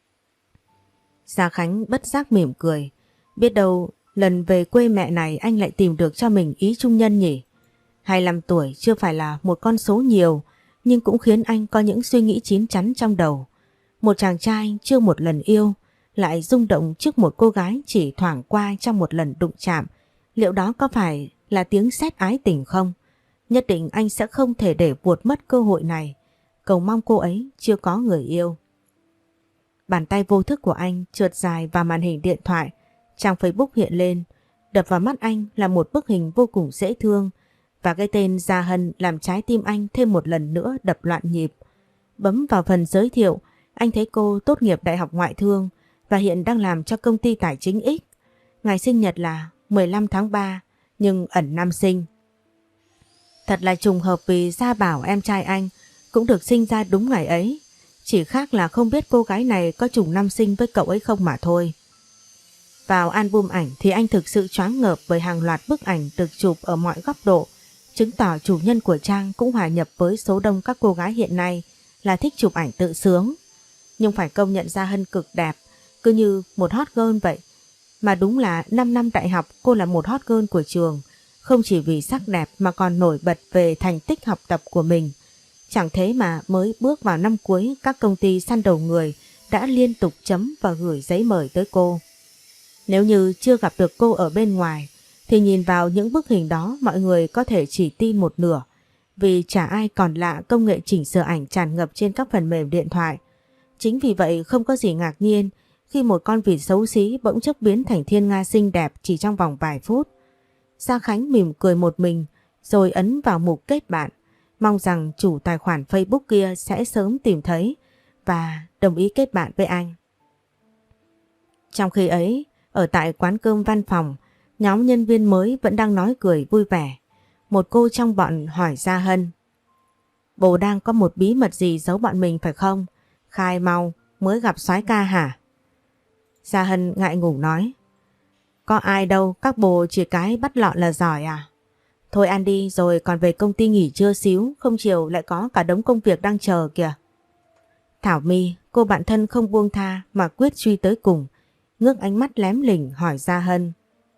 [SPEAKER 1] Gia Khánh bất giác mỉm cười. Biết đâu lần về quê mẹ này anh lại tìm được cho mình ý trung nhân nhỉ? hai mươi lăm tuổi chưa phải là một con số nhiều, nhưng cũng khiến anh có những suy nghĩ chín chắn trong đầu. Một chàng trai chưa một lần yêu, lại rung động trước một cô gái chỉ thoảng qua trong một lần đụng chạm. Liệu đó có phải là tiếng sét ái tình không? Nhất định anh sẽ không thể để vuột mất cơ hội này. Cầu mong cô ấy chưa có người yêu. Bàn tay vô thức của anh trượt dài vào màn hình điện thoại. Trang Facebook hiện lên. Đập vào mắt anh là một bức hình vô cùng dễ thương. Và cái tên Gia Hân làm trái tim anh thêm một lần nữa đập loạn nhịp. Bấm vào phần giới thiệu, anh thấy cô tốt nghiệp Đại học Ngoại thương và hiện đang làm cho công ty tài chính X. Ngày sinh nhật là mười lăm tháng ba, nhưng ẩn năm sinh. Thật là trùng hợp vì Gia Bảo em trai anh cũng được sinh ra đúng ngày ấy. Chỉ khác là không biết cô gái này có trùng năm sinh với cậu ấy không mà thôi. Vào album ảnh thì anh thực sự choáng ngợp bởi hàng loạt bức ảnh được chụp ở mọi góc độ, chứng tỏ chủ nhân của trang cũng hòa nhập với số đông các cô gái hiện nay là thích chụp ảnh tự sướng. Nhưng phải công nhận Gia Hân cực đẹp, cứ như một hot girl vậy. Mà đúng là năm năm đại học cô là một hot girl của trường, không chỉ vì sắc đẹp mà còn nổi bật về thành tích học tập của mình. Chẳng thế mà mới bước vào năm cuối các công ty săn đầu người đã liên tục chấm và gửi giấy mời tới cô. Nếu như chưa gặp được cô ở bên ngoài thì nhìn vào những bức hình đó mọi người có thể chỉ tin một nửa, vì chả ai còn lạ công nghệ chỉnh sửa ảnh tràn ngập trên các phần mềm điện thoại. Chính vì vậy không có gì ngạc nhiên khi một con vịt xấu xí bỗng chốc biến thành thiên nga xinh đẹp chỉ trong vòng vài phút. Gia Khánh mỉm cười một mình rồi ấn vào mục kết bạn, mong rằng chủ tài khoản Facebook kia sẽ sớm tìm thấy và đồng ý kết bạn với anh. Trong khi ấy, ở tại quán cơm văn phòng, nhóm nhân viên mới vẫn đang nói cười vui vẻ. Một cô trong bọn hỏi Gia Hân: Bố đang có một bí mật gì giấu bọn mình phải không? Khai mau, mới gặp soái ca hả? Gia Hân ngại ngùng nói: Có ai đâu, các bồ chỉ cái bắt lọn là giỏi à? Thôi ăn đi rồi còn về công ty nghỉ trưa xíu, không chiều lại có cả đống công việc đang chờ kìa. Thảo My, cô bạn thân không buông tha mà quyết truy tới cùng, ngước ánh mắt lém lỉnh hỏi Gia Hân: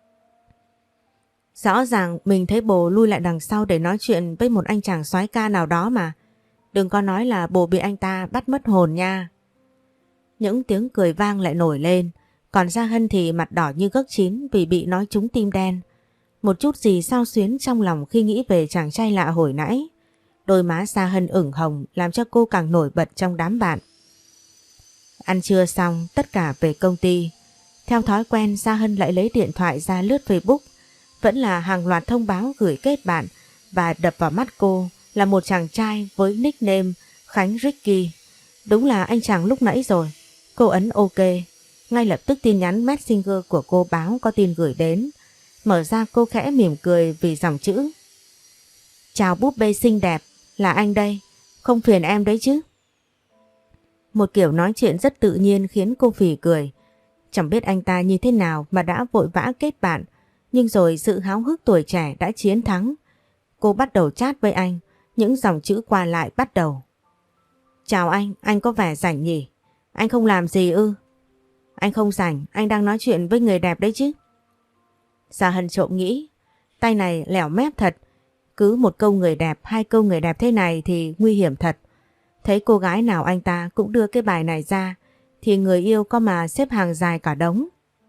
[SPEAKER 1] Rõ ràng mình thấy bồ lui lại đằng sau để nói chuyện với một anh chàng soái ca nào đó mà. Đừng có nói là bồ bị anh ta bắt mất hồn nha. Những tiếng cười vang lại nổi lên, còn Gia Hân thì mặt đỏ như gấc chín vì bị nói trúng tim đen. Một chút gì xao xuyến trong lòng khi nghĩ về chàng trai lạ hồi nãy. Đôi má Gia Hân ửng hồng làm cho cô càng nổi bật trong đám bạn. Ăn trưa xong tất cả về công ty. Theo thói quen Gia Hân lại lấy điện thoại ra lướt Facebook. Vẫn là hàng loạt thông báo gửi kết bạn, và đập vào mắt cô là một chàng trai với nickname Khánh Ricky. Đúng là anh chàng lúc nãy rồi. Cô ấn OK. Ngay lập tức tin nhắn Messenger của cô báo có tin gửi đến. Mở ra cô khẽ mỉm cười vì dòng chữ: Chào búp bê xinh đẹp, là anh đây, không phiền em đấy chứ? Một kiểu nói chuyện rất tự nhiên khiến cô phì cười. Chẳng biết anh ta như thế nào mà đã vội vã kết bạn, nhưng rồi sự háo hức tuổi trẻ đã chiến thắng. Cô bắt đầu chat với anh, Những dòng chữ qua lại bắt đầu. Chào anh, anh có vẻ rảnh nhỉ? Anh không làm gì ư? Anh không rảnh, anh đang nói chuyện với người đẹp đấy chứ. Gia Hân trộm nghĩ, tay này lẻo mép thật. Cứ một câu người đẹp, hai câu người đẹp thế này thì nguy hiểm thật. Thấy cô gái nào anh ta cũng đưa cái bài này ra, thì người yêu có mà xếp hàng dài cả đống.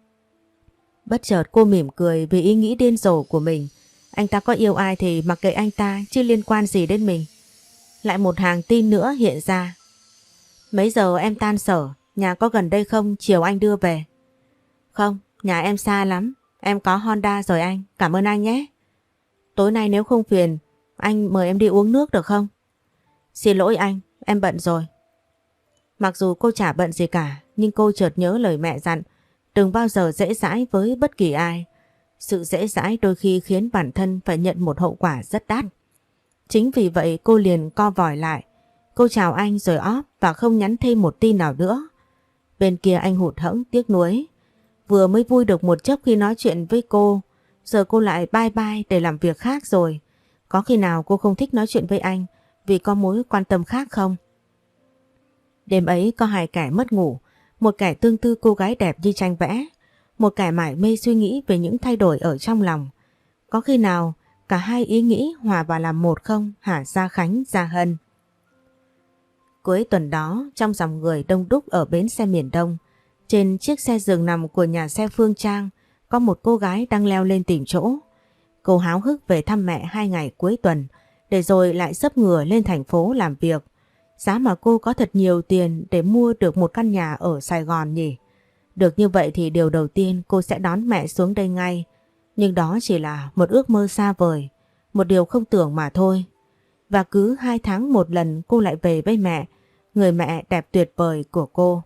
[SPEAKER 1] Bất chợt cô mỉm cười vì ý nghĩ điên rồ của mình. Anh ta có yêu ai thì mặc kệ anh ta, chứ liên quan gì đến mình. Lại một hàng tin nữa hiện ra. Mấy giờ em tan sở, nhà có gần đây không, chiều anh đưa về. Không, nhà em xa lắm, em có Honda rồi anh, cảm ơn anh nhé. Tối nay nếu không phiền, anh mời em đi uống nước được không? Xin lỗi anh, em bận rồi. Mặc dù cô chả bận gì cả, nhưng cô chợt nhớ lời mẹ dặn, đừng bao giờ dễ dãi với bất kỳ ai. Sự dễ dãi đôi khi khiến bản thân phải nhận một hậu quả rất đắt. Chính vì vậy cô liền co vòi lại. Cô chào anh rồi óp và không nhắn thêm một tin nào nữa. Bên kia anh hụt hẫng tiếc nuối. Vừa mới vui được một chốc khi nói chuyện với cô, giờ cô lại bye bye để làm việc khác rồi. Có khi nào cô không thích nói chuyện với anh vì có mối quan tâm khác không? Đêm ấy có hai kẻ mất ngủ. Một kẻ tương tư cô gái đẹp như tranh vẽ, một kẻ mải mê suy nghĩ về những thay đổi ở trong lòng. Có khi nào cả hai ý nghĩ hòa vào làm một không hả Gia Khánh, Gia Hân? Cuối tuần đó, trong dòng người đông đúc ở bến xe miền Đông, trên chiếc xe giường nằm của nhà xe Phương Trang, có một cô gái đang leo lên tìm chỗ. Cô háo hức về thăm mẹ hai ngày cuối tuần, để rồi lại xấp ngửa lên thành phố làm việc. Giá mà cô có thật nhiều tiền để mua được một căn nhà ở Sài Gòn nhỉ? Được như vậy thì điều đầu tiên cô sẽ đón mẹ xuống đây ngay. Nhưng đó chỉ là một ước mơ xa vời, một điều không tưởng mà thôi. Và cứ hai tháng một lần cô lại về với mẹ, người mẹ đẹp tuyệt vời của cô.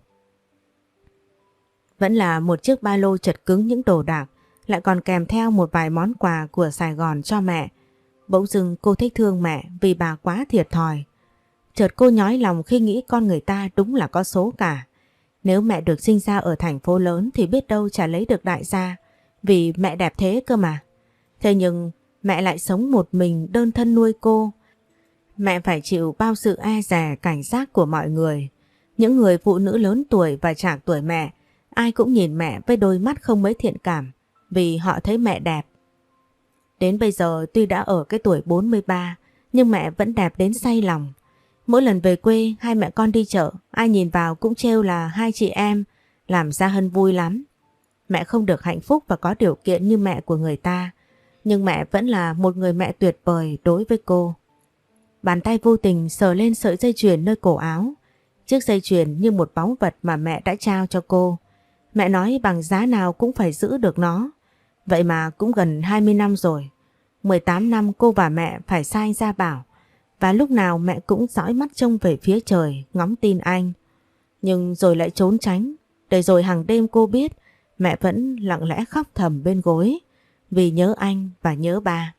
[SPEAKER 1] Vẫn là một chiếc ba lô chật cứng những đồ đạc, lại còn kèm theo một vài món quà của Sài Gòn cho mẹ. Bỗng dưng cô thấy thương mẹ vì bà quá thiệt thòi. Chợt cô nhói lòng khi nghĩ con người ta đúng là có số cả. Nếu mẹ được sinh ra ở thành phố lớn thì biết đâu chả lấy được đại gia, vì mẹ đẹp thế cơ mà. Thế nhưng mẹ lại sống một mình đơn thân nuôi cô. Mẹ phải chịu bao sự e dè cảnh giác của mọi người. Những người phụ nữ lớn tuổi và trạc tuổi mẹ, ai cũng nhìn mẹ với đôi mắt không mấy thiện cảm vì họ thấy mẹ đẹp. Đến bây giờ tuy đã ở cái tuổi bốn mươi ba nhưng mẹ vẫn đẹp đến say lòng. Mỗi lần về quê hai mẹ con đi chợ, ai nhìn vào cũng trêu là hai chị em, làm Gia Hân vui lắm. Mẹ không được hạnh phúc và có điều kiện như mẹ của người ta, nhưng mẹ vẫn là một người mẹ tuyệt vời đối với cô. Bàn tay vô tình sờ lên sợi dây chuyền nơi cổ áo. Chiếc dây chuyền như một báu vật mà mẹ đã trao cho cô. Mẹ nói bằng giá nào cũng phải giữ được nó. Vậy mà cũng gần hai mươi năm rồi. mười tám năm cô và mẹ phải xa anh Gia Bảo. Và lúc nào mẹ cũng dõi mắt trông về phía trời, ngóng tin anh. Nhưng rồi lại trốn tránh. Để rồi hàng đêm cô biết mẹ vẫn lặng lẽ khóc thầm bên gối. Vì nhớ anh và nhớ ba.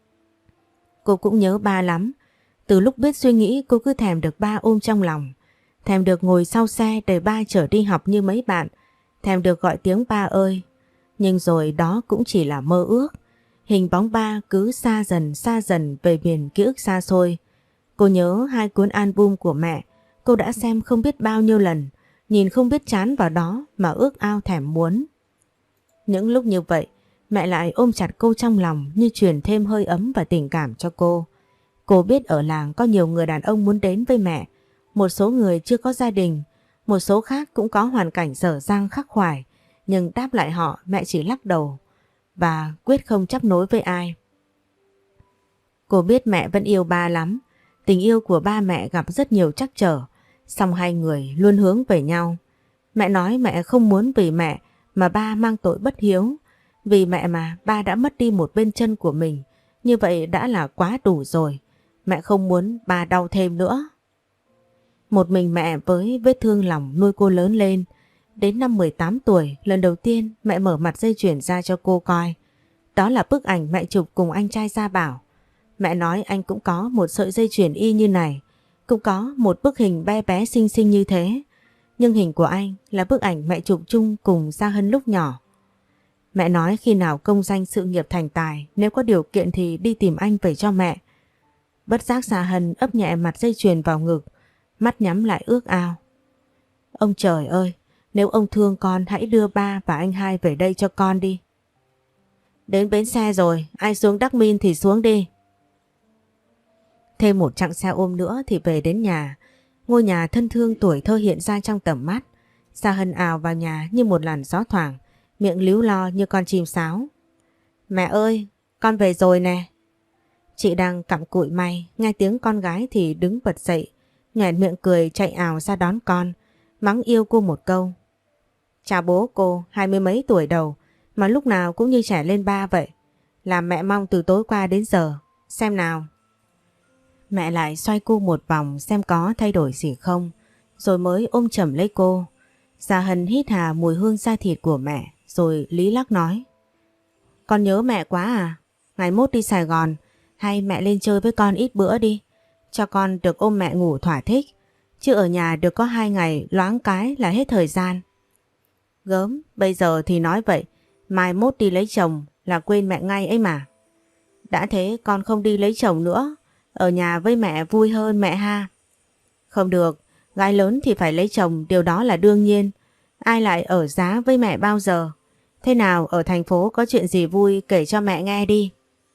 [SPEAKER 1] Cô cũng nhớ ba lắm. Từ lúc biết suy nghĩ cô cứ thèm được ba ôm trong lòng. Thèm được ngồi sau xe để ba chở đi học như mấy bạn. Thèm được gọi tiếng ba ơi. Nhưng rồi đó cũng chỉ là mơ ước. Hình bóng ba cứ xa dần xa dần về miền ký ức xa xôi. Cô nhớ hai cuốn album của mẹ. Cô đã xem không biết bao nhiêu lần. Nhìn không biết chán vào đó mà ước ao thèm muốn. Những lúc như vậy mẹ lại ôm chặt cô trong lòng như truyền thêm hơi ấm và tình cảm cho cô. Cô biết ở làng có nhiều người đàn ông muốn đến với mẹ. Một số người chưa có gia đình, một số khác cũng có hoàn cảnh dở dang khắc khoải. Nhưng đáp lại họ mẹ chỉ lắc đầu và quyết không chấp nối với ai. Cô biết mẹ vẫn yêu ba lắm. Tình yêu của ba mẹ gặp rất nhiều trắc trở, song hai người luôn hướng về nhau. Mẹ nói mẹ không muốn vì mẹ mà ba mang tội bất hiếu. Vì mẹ mà ba đã mất đi một bên chân của mình, như vậy đã là quá đủ rồi. Mẹ không muốn ba đau thêm nữa. Một mình mẹ với vết thương lòng nuôi cô lớn lên. Đến năm mười tám tuổi, lần đầu tiên mẹ mở mặt dây chuyền ra cho cô coi. Đó là bức ảnh mẹ chụp cùng anh trai Gia Bảo. Mẹ nói anh cũng có một sợi dây chuyền y như này, cũng có một bức hình bé bé xinh xinh như thế. Nhưng hình của anh là bức ảnh mẹ chụp chung cùng Gia Hân lúc nhỏ. Mẹ nói khi nào công danh sự nghiệp thành tài, nếu có điều kiện thì đi tìm anh về cho mẹ. Bất giác Gia Hân ấp nhẹ mặt dây chuyền vào ngực, mắt nhắm lại ước ao. Ông trời ơi, nếu ông thương con hãy đưa ba và anh hai về đây cho con đi. Đến bến xe rồi, ai xuống Đắc Min thì xuống đi. Thêm một chặng xe ôm nữa thì về đến nhà. Ngôi nhà thân thương tuổi thơ hiện ra trong tầm mắt. Gia Hân ào vào nhà như một làn gió thoảng, miệng líu lo như con chim sáo. Mẹ ơi, con về rồi nè. Chị đang cặm cụi may, nghe tiếng con gái thì đứng bật dậy, nhoẻn miệng cười chạy ào ra đón con, mắng yêu cô một câu. Chào bố cô, hai mươi mấy tuổi đầu, mà lúc nào cũng như trẻ lên ba vậy. Làm mẹ mong từ tối qua đến giờ, xem nào. Mẹ lại xoay cô một vòng xem có thay đổi gì không, rồi mới ôm chầm lấy cô. Gia Hân hít hà mùi hương da thịt của mẹ, rồi lý lắc nói. Con nhớ mẹ quá à? Ngày mốt đi Sài Gòn, hay mẹ lên chơi với con ít bữa đi, cho con được ôm mẹ ngủ thỏa thích, chứ ở nhà được có hai ngày loáng cái là hết thời gian. Gớm, bây giờ thì nói vậy, mai mốt đi lấy chồng là quên mẹ ngay ấy mà. Đã thế con không đi lấy chồng nữa, ở nhà với mẹ vui hơn mẹ ha. Không được, gái lớn thì phải lấy chồng, điều đó là đương nhiên. Ai lại ở giá với mẹ bao giờ? Thế nào ở thành phố có chuyện gì vui kể cho mẹ nghe đi.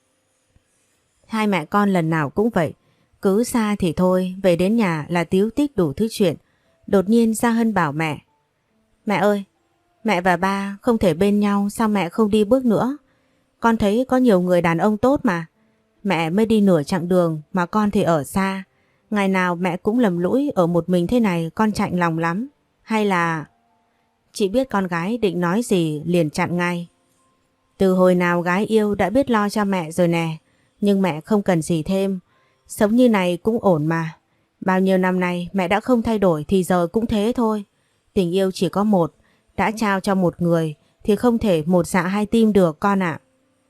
[SPEAKER 1] Hai mẹ con lần nào cũng vậy, cứ xa thì thôi, về đến nhà là tíu tít đủ thứ chuyện. Đột nhiên Gia Hân bảo mẹ. Mẹ ơi, mẹ và ba không thể bên nhau, sao mẹ không đi bước nữa? Con thấy có nhiều người đàn ông tốt mà. Mẹ mới đi nửa chặng đường mà con thì ở xa. Ngày nào mẹ cũng lầm lũi ở một mình thế này, con chạnh lòng lắm. Hay là... Chị biết con gái định nói gì liền chặn ngay. Từ hồi nào gái yêu đã biết lo cho mẹ rồi nè. Nhưng mẹ không cần gì thêm. Sống như này cũng ổn mà. Bao nhiêu năm nay mẹ đã không thay đổi thì giờ cũng thế thôi. Tình yêu chỉ có một. Đã trao cho một người thì không thể một dạ hai tim được con ạ.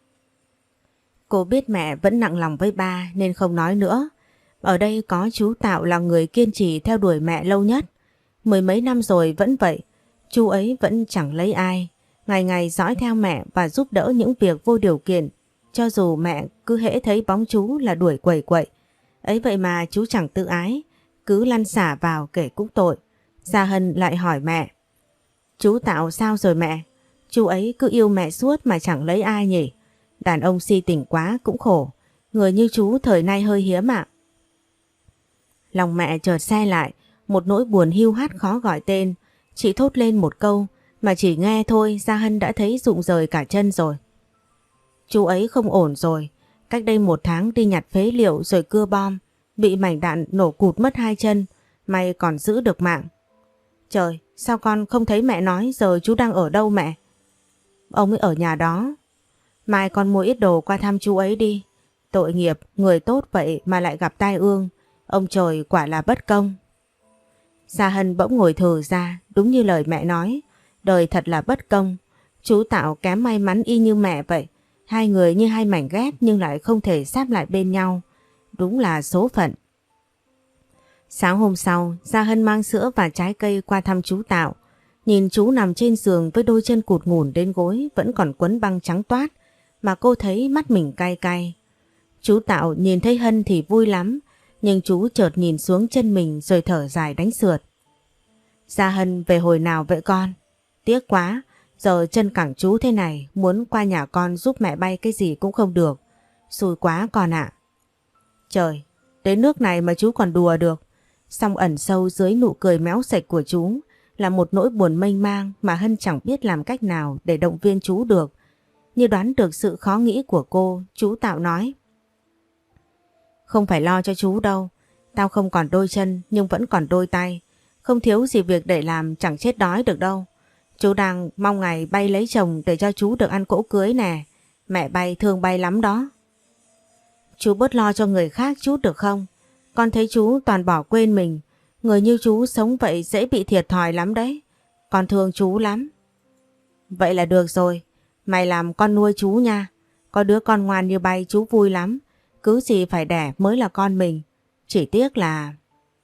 [SPEAKER 1] Cô biết mẹ vẫn nặng lòng với ba nên không nói nữa. Ở đây có chú Tạo là người kiên trì theo đuổi mẹ lâu nhất. Mười mấy năm rồi vẫn vậy. Chú ấy vẫn chẳng lấy ai. Ngày ngày dõi theo mẹ và giúp đỡ những việc vô điều kiện. Cho dù mẹ cứ hễ thấy bóng chú là đuổi quẩy quậy. Ấy vậy mà chú chẳng tự ái. Cứ lăn xả vào kể cũng tội. Gia Hân lại hỏi mẹ. Chú Tạo sao rồi mẹ? Chú ấy cứ yêu mẹ suốt mà chẳng lấy ai nhỉ? Đàn ông si tình quá cũng khổ. Người như chú thời nay hơi hiếm ạ. Lòng mẹ chợt xe lại. Một nỗi buồn hiu hắt khó gọi tên. Chị thốt lên một câu mà chỉ nghe thôi Gia Hân đã thấy rụng rời cả chân rồi. Chú ấy không ổn rồi. Cách đây một tháng đi nhặt phế liệu rồi cưa bom. Bị mảnh đạn nổ cụt mất hai chân. May còn giữ được mạng. Trời, sao con không thấy mẹ nói giờ chú đang ở đâu mẹ? Ông ấy ở nhà đó. Mai con mua ít đồ qua thăm chú ấy đi. Tội nghiệp, người tốt vậy mà lại gặp tai ương. Ông trời quả là bất công. Gia Hân bỗng ngồi thừ ra, đúng như lời mẹ nói. Đời thật là bất công. Chú Tạo kém may mắn y như mẹ vậy. Hai người như hai mảnh ghép nhưng lại không thể sáp lại bên nhau. Đúng là số phận. Sáng hôm sau, Gia Hân mang sữa và trái cây qua thăm chú Tạo. Nhìn chú nằm trên giường với đôi chân cụt ngủn đến gối vẫn còn quấn băng trắng toát mà cô thấy mắt mình cay cay. Chú Tạo nhìn thấy Hân thì vui lắm, nhưng chú chợt nhìn xuống chân mình rồi thở dài đánh sượt. Gia Hân về hồi nào vậy con? Tiếc quá, giờ chân cẳng chú thế này, muốn qua nhà con giúp mẹ bay cái gì cũng không được. Xui quá con ạ. Trời, đến nước này mà chú còn đùa được. Song ẩn sâu dưới nụ cười méo sạch của chú là một nỗi buồn mênh mang mà Hân chẳng biết làm cách nào để động viên chú được. Như đoán được sự khó nghĩ của cô, chú Tạo nói. Không phải lo cho chú đâu, tao không còn đôi chân nhưng vẫn còn đôi tay. Không thiếu gì việc để làm, chẳng chết đói được đâu. Chú đang mong ngày bay lấy chồng để cho chú được ăn cỗ cưới nè. Mẹ bay thương bay lắm đó. Chú bớt lo cho người khác chút được không? Con thấy chú toàn bỏ quên mình. Người như chú sống vậy dễ bị thiệt thòi lắm đấy. Con thương chú lắm. Vậy là được rồi. Mày làm con nuôi chú nha. Có đứa con ngoan như bay chú vui lắm. Cứ gì phải đẻ mới là con mình. Chỉ tiếc là...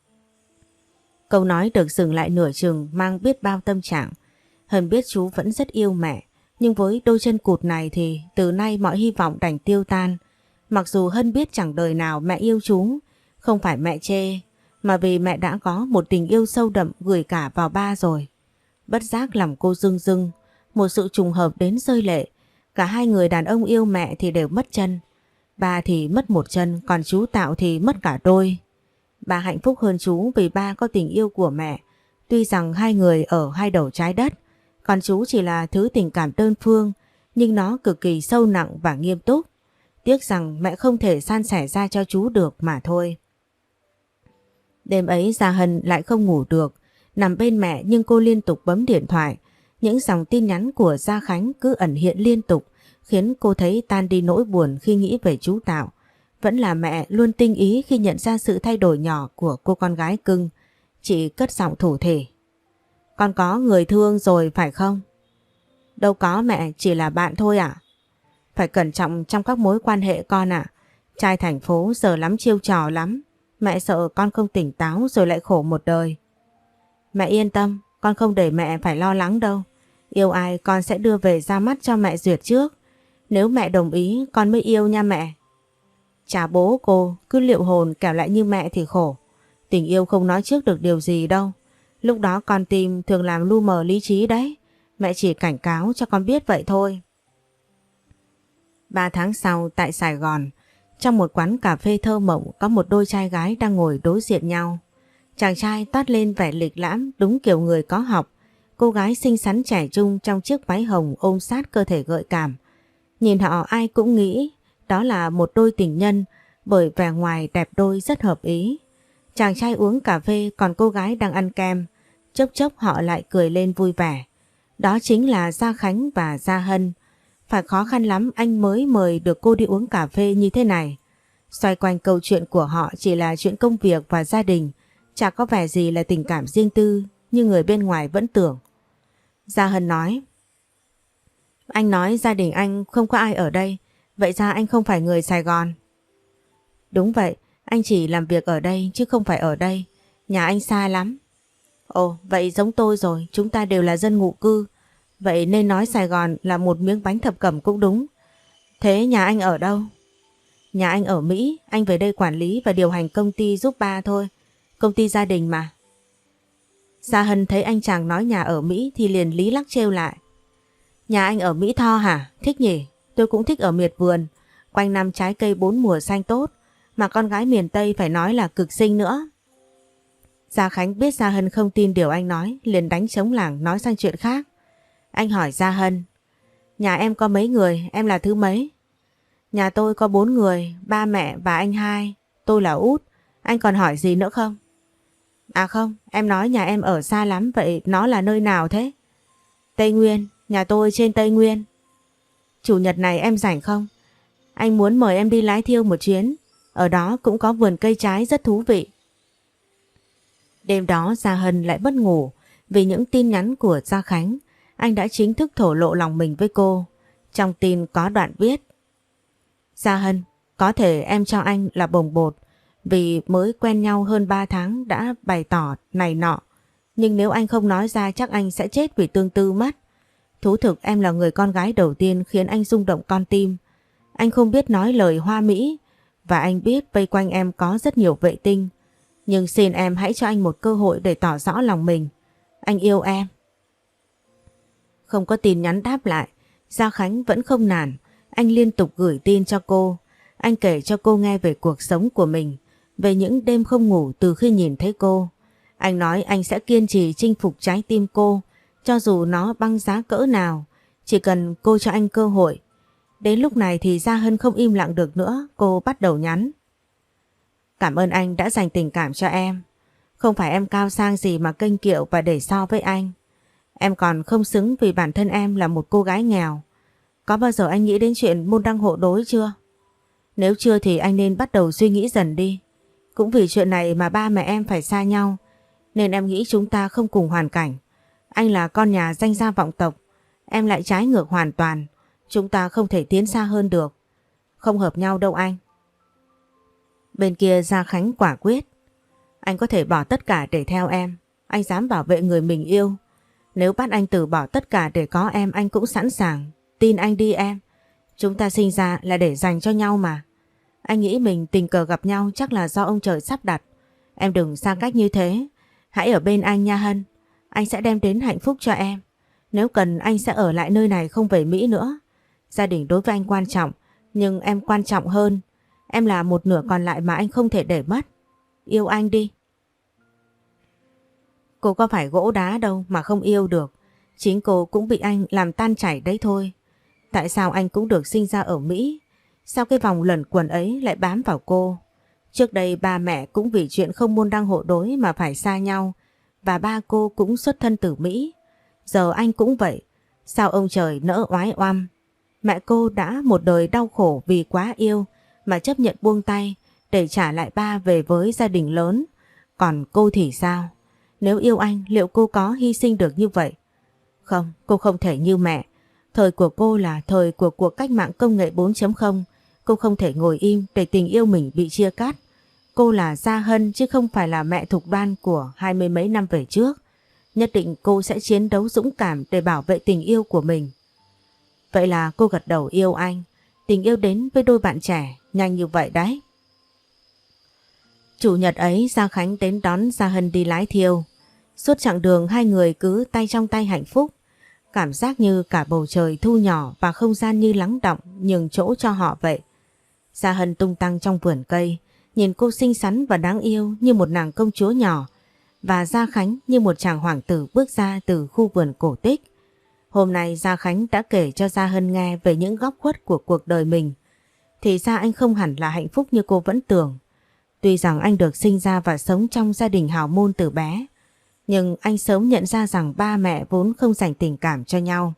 [SPEAKER 1] Câu nói được dừng lại nửa chừng mang biết bao tâm trạng. Hân biết chú vẫn rất yêu mẹ. Nhưng với đôi chân cụt này thì từ nay mọi hy vọng đành tiêu tan. Mặc dù Hân biết chẳng đời nào mẹ yêu chú, không phải mẹ chê, mà vì mẹ đã có một tình yêu sâu đậm gửi cả vào ba rồi. Bất giác làm cô rưng rưng, một sự trùng hợp đến rơi lệ. Cả hai người đàn ông yêu mẹ thì đều mất chân. Ba thì mất một chân, còn chú Tạo thì mất cả đôi. Ba hạnh phúc hơn chú vì ba có tình yêu của mẹ. Tuy rằng hai người ở hai đầu trái đất, còn chú chỉ là thứ tình cảm đơn phương, nhưng nó cực kỳ sâu nặng và nghiêm túc. Tiếc rằng mẹ không thể san sẻ ra cho chú được mà thôi. Đêm ấy Gia Hân lại không ngủ được, nằm bên mẹ nhưng cô liên tục bấm điện thoại. Những dòng tin nhắn của Gia Khánh cứ ẩn hiện liên tục, khiến cô thấy tan đi nỗi buồn khi nghĩ về chú Tạo. Vẫn là mẹ luôn tinh ý khi nhận ra sự thay đổi nhỏ của cô con gái cưng. Chị cất giọng thủ thỉ. Con có người thương rồi phải không? Đâu có mẹ, chỉ là bạn thôi ạ. Phải cẩn trọng trong các mối quan hệ con ạ. Trai thành phố giờ lắm chiêu trò lắm. Mẹ sợ con không tỉnh táo rồi lại khổ một đời. Mẹ yên tâm, con không để mẹ phải lo lắng đâu. Yêu ai con sẽ đưa về ra mắt cho mẹ duyệt trước. Nếu mẹ đồng ý con mới yêu nha mẹ. Chà bố cô, cứ liệu hồn kẻo lại như mẹ thì khổ. Tình yêu không nói trước được điều gì đâu. Lúc đó con tim thường làm lu mờ lý trí đấy. Mẹ chỉ cảnh cáo cho con biết vậy thôi. Ba tháng sau tại Sài Gòn, trong một quán cà phê thơ mộng có một đôi trai gái đang ngồi đối diện nhau. Chàng trai toát lên vẻ lịch lãm đúng kiểu người có học. Cô gái xinh xắn trẻ trung trong chiếc váy hồng ôm sát cơ thể gợi cảm. Nhìn họ ai cũng nghĩ đó là một đôi tình nhân bởi vẻ ngoài đẹp đôi rất hợp ý. Chàng trai uống cà phê còn cô gái đang ăn kem. Chốc chốc họ lại cười lên vui vẻ. Đó chính là Gia Khánh và Gia Hân. Phải khó khăn lắm anh mới mời được cô đi uống cà phê như thế này. Xoay quanh câu chuyện của họ chỉ là chuyện công việc và gia đình. Chả có vẻ gì là tình cảm riêng tư như người bên ngoài vẫn tưởng. Gia Hân nói. Anh nói gia đình anh không có ai ở đây. Vậy ra anh không phải người Sài Gòn? Đúng vậy, anh chỉ làm việc ở đây chứ không phải ở đây. Nhà anh xa lắm. Ồ, vậy giống tôi rồi, chúng ta đều là dân ngụ cư. Vậy nên nói Sài Gòn là một miếng bánh thập cẩm cũng đúng. Thế nhà anh ở đâu? Nhà anh ở Mỹ, anh về đây quản lý và điều hành công ty giúp ba thôi. Công ty gia đình mà. Gia Hân thấy anh chàng nói nhà ở Mỹ thì liền lý lắc trêu lại. Nhà anh ở Mỹ Tho hả? Thích nhỉ? Tôi cũng thích ở miệt vườn. Quanh năm trái cây bốn mùa xanh tốt. Mà con gái miền Tây phải nói là cực xinh nữa. Gia Khánh biết Gia Hân không tin điều anh nói, liền đánh trống lảng nói sang chuyện khác. Anh hỏi Gia Hân. Nhà em có mấy người? Em là thứ mấy? Nhà tôi có bốn người, ba mẹ và anh hai. Tôi là út. Anh còn hỏi gì nữa không? À không, em nói nhà em ở xa lắm, vậy nó là nơi nào thế? Tây Nguyên, nhà tôi trên Tây Nguyên. Chủ nhật này em rảnh không? Anh muốn mời em đi Lái Thiêu một chuyến. Ở đó cũng có vườn cây trái rất thú vị. Đêm đó Gia Hân lại mất ngủ vì những tin nhắn của Gia Khánh. Anh đã chính thức thổ lộ lòng mình với cô. Trong tin có đoạn viết. Gia Hân, có thể em cho anh là bồng bột vì mới quen nhau hơn ba tháng đã bày tỏ này nọ. Nhưng nếu anh không nói ra chắc anh sẽ chết vì tương tư mất. Thú thực em là người con gái đầu tiên khiến anh rung động con tim. Anh không biết nói lời hoa mỹ và anh biết vây quanh em có rất nhiều vệ tinh. Nhưng xin em hãy cho anh một cơ hội để tỏ rõ lòng mình. Anh yêu em. Không có tin nhắn đáp lại, Gia Khánh vẫn không nản. Anh liên tục gửi tin cho cô. Anh kể cho cô nghe về cuộc sống của mình, về những đêm không ngủ từ khi nhìn thấy cô. Anh nói anh sẽ kiên trì chinh phục trái tim cô, cho dù nó băng giá cỡ nào, chỉ cần cô cho anh cơ hội. Đến lúc này thì Gia Hân không im lặng được nữa, cô bắt đầu nhắn. Cảm ơn anh đã dành tình cảm cho em. Không phải em cao sang gì mà kênh kiệu và để so với anh. Em còn không xứng vì bản thân em là một cô gái nghèo. Có bao giờ anh nghĩ đến chuyện môn đăng hộ đối chưa? Nếu chưa thì anh nên bắt đầu suy nghĩ dần đi. Cũng vì chuyện này mà ba mẹ em phải xa nhau, nên em nghĩ chúng ta không cùng hoàn cảnh. Anh là con nhà danh gia vọng tộc, em lại trái ngược hoàn toàn. Chúng ta không thể tiến xa hơn được. Không hợp nhau đâu anh. Bên kia Gia Khánh quả quyết. Anh có thể bỏ tất cả để theo em. Anh dám bảo vệ người mình yêu. Nếu bắt anh từ bỏ tất cả để có em, anh cũng sẵn sàng. Tin anh đi em. Chúng ta sinh ra là để dành cho nhau mà. Anh nghĩ mình tình cờ gặp nhau chắc là do ông trời sắp đặt. Em đừng xa cách như thế. Hãy ở bên anh nha Hân. Anh sẽ đem đến hạnh phúc cho em. Nếu cần anh sẽ ở lại nơi này không về Mỹ nữa. Gia đình đối với anh quan trọng, nhưng em quan trọng hơn. Em là một nửa còn lại mà anh không thể để mất. Yêu anh đi. Cô có phải gỗ đá đâu mà không yêu được. Chính cô cũng bị anh làm tan chảy đấy thôi. Tại sao anh cũng được sinh ra ở Mỹ? Sao cái vòng luẩn quẩn ấy lại bám vào cô? Trước đây ba mẹ cũng vì chuyện không môn đăng hộ đối mà phải xa nhau. Và ba cô cũng xuất thân từ Mỹ. Giờ anh cũng vậy. Sao ông trời nỡ oái oăm? Mẹ cô đã một đời đau khổ vì quá yêu mà chấp nhận buông tay để trả lại ba về với gia đình lớn. Còn cô thì sao? Nếu yêu anh liệu cô có hy sinh được như vậy? Không, cô không thể như mẹ. Thời của cô là thời của cuộc cách mạng công nghệ bốn chấm không. Cô không thể ngồi im để tình yêu mình bị chia cắt. Cô là Gia Hân chứ không phải là mẹ Thục Đoan của hai mươi mấy năm về trước. Nhất định cô sẽ chiến đấu dũng cảm để bảo vệ tình yêu của mình. Vậy là cô gật đầu yêu anh. Tình yêu đến với đôi bạn trẻ nhanh như vậy đấy. Chủ nhật ấy Gia Khánh đến đón Gia Hân đi lái thiêu. Suốt chặng đường hai người cứ tay trong tay hạnh phúc. Cảm giác như cả bầu trời thu nhỏ và không gian như lắng đọng nhường chỗ cho họ vậy. Gia Hân tung tăng trong vườn cây, nhìn cô xinh xắn và đáng yêu như một nàng công chúa nhỏ, và Gia Khánh như một chàng hoàng tử bước ra từ khu vườn cổ tích. Hôm nay Gia Khánh đã kể cho Gia Hân nghe về những góc khuất của cuộc đời mình. Thì ra anh không hẳn là hạnh phúc như cô vẫn tưởng. Tuy rằng anh được sinh ra và sống trong gia đình hào môn từ bé, nhưng anh sớm nhận ra rằng ba mẹ vốn không dành tình cảm cho nhau.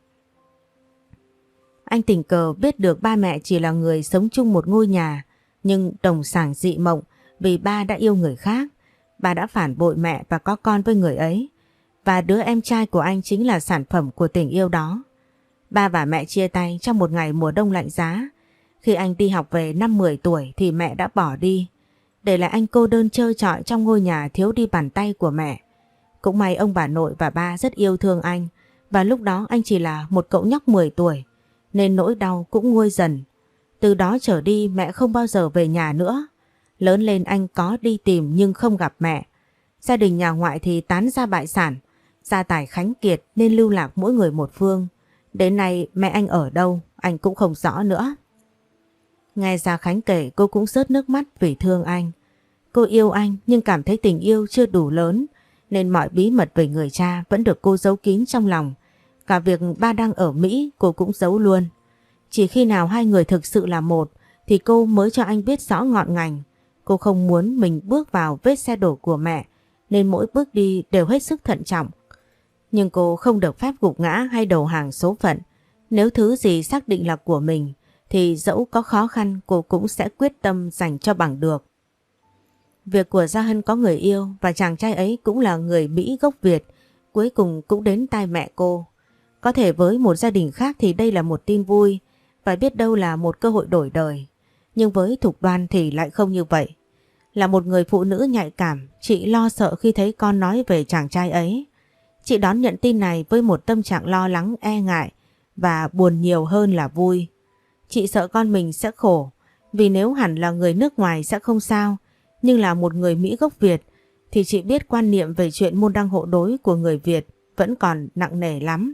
[SPEAKER 1] Anh tình cờ biết được ba mẹ chỉ là người sống chung một ngôi nhà, nhưng đồng sàng dị mộng vì ba đã yêu người khác. Ba đã phản bội mẹ và có con với người ấy. Và đứa em trai của anh chính là sản phẩm của tình yêu đó. Ba và mẹ chia tay trong một ngày mùa đông lạnh giá. Khi anh đi học về năm mười tuổi thì mẹ đã bỏ đi, để lại anh cô đơn trơ trọi trong ngôi nhà thiếu đi bàn tay của mẹ. Cũng may ông bà nội và ba rất yêu thương anh, và lúc đó anh chỉ là một cậu nhóc mười tuổi, nên nỗi đau cũng nguôi dần. Từ đó trở đi mẹ không bao giờ về nhà nữa. Lớn lên anh có đi tìm nhưng không gặp mẹ. Gia đình nhà ngoại thì tán ra bại sản, gia tài khánh kiệt nên lưu lạc mỗi người một phương. Đến nay mẹ anh ở đâu anh cũng không rõ nữa. Nghe Gia Khánh kể cô cũng rớt nước mắt vì thương anh. Cô yêu anh nhưng cảm thấy tình yêu chưa đủ lớn, nên mọi bí mật về người cha vẫn được cô giấu kín trong lòng. Cả việc ba đang ở Mỹ cô cũng giấu luôn. Chỉ khi nào hai người thực sự là một thì cô mới cho anh biết rõ ngọn ngành. Cô không muốn mình bước vào vết xe đổ của mẹ, nên mỗi bước đi đều hết sức thận trọng. Nhưng cô không được phép gục ngã hay đầu hàng số phận. Nếu thứ gì xác định là của mình thì dẫu có khó khăn cô cũng sẽ quyết tâm giành cho bằng được. Việc của Gia Hân có người yêu và chàng trai ấy cũng là người Mỹ gốc Việt cuối cùng cũng đến tai mẹ cô. Có thể với một gia đình khác thì đây là một tin vui và biết đâu là một cơ hội đổi đời. Nhưng với Thục Đoan thì lại không như vậy. Là một người phụ nữ nhạy cảm, chị lo sợ khi thấy con nói về chàng trai ấy. Chị đón nhận tin này với một tâm trạng lo lắng, e ngại và buồn nhiều hơn là vui. Chị sợ con mình sẽ khổ, vì nếu hẳn là người nước ngoài sẽ không sao, nhưng là một người Mỹ gốc Việt thì chị biết quan niệm về chuyện môn đăng hộ đối của người Việt vẫn còn nặng nề lắm.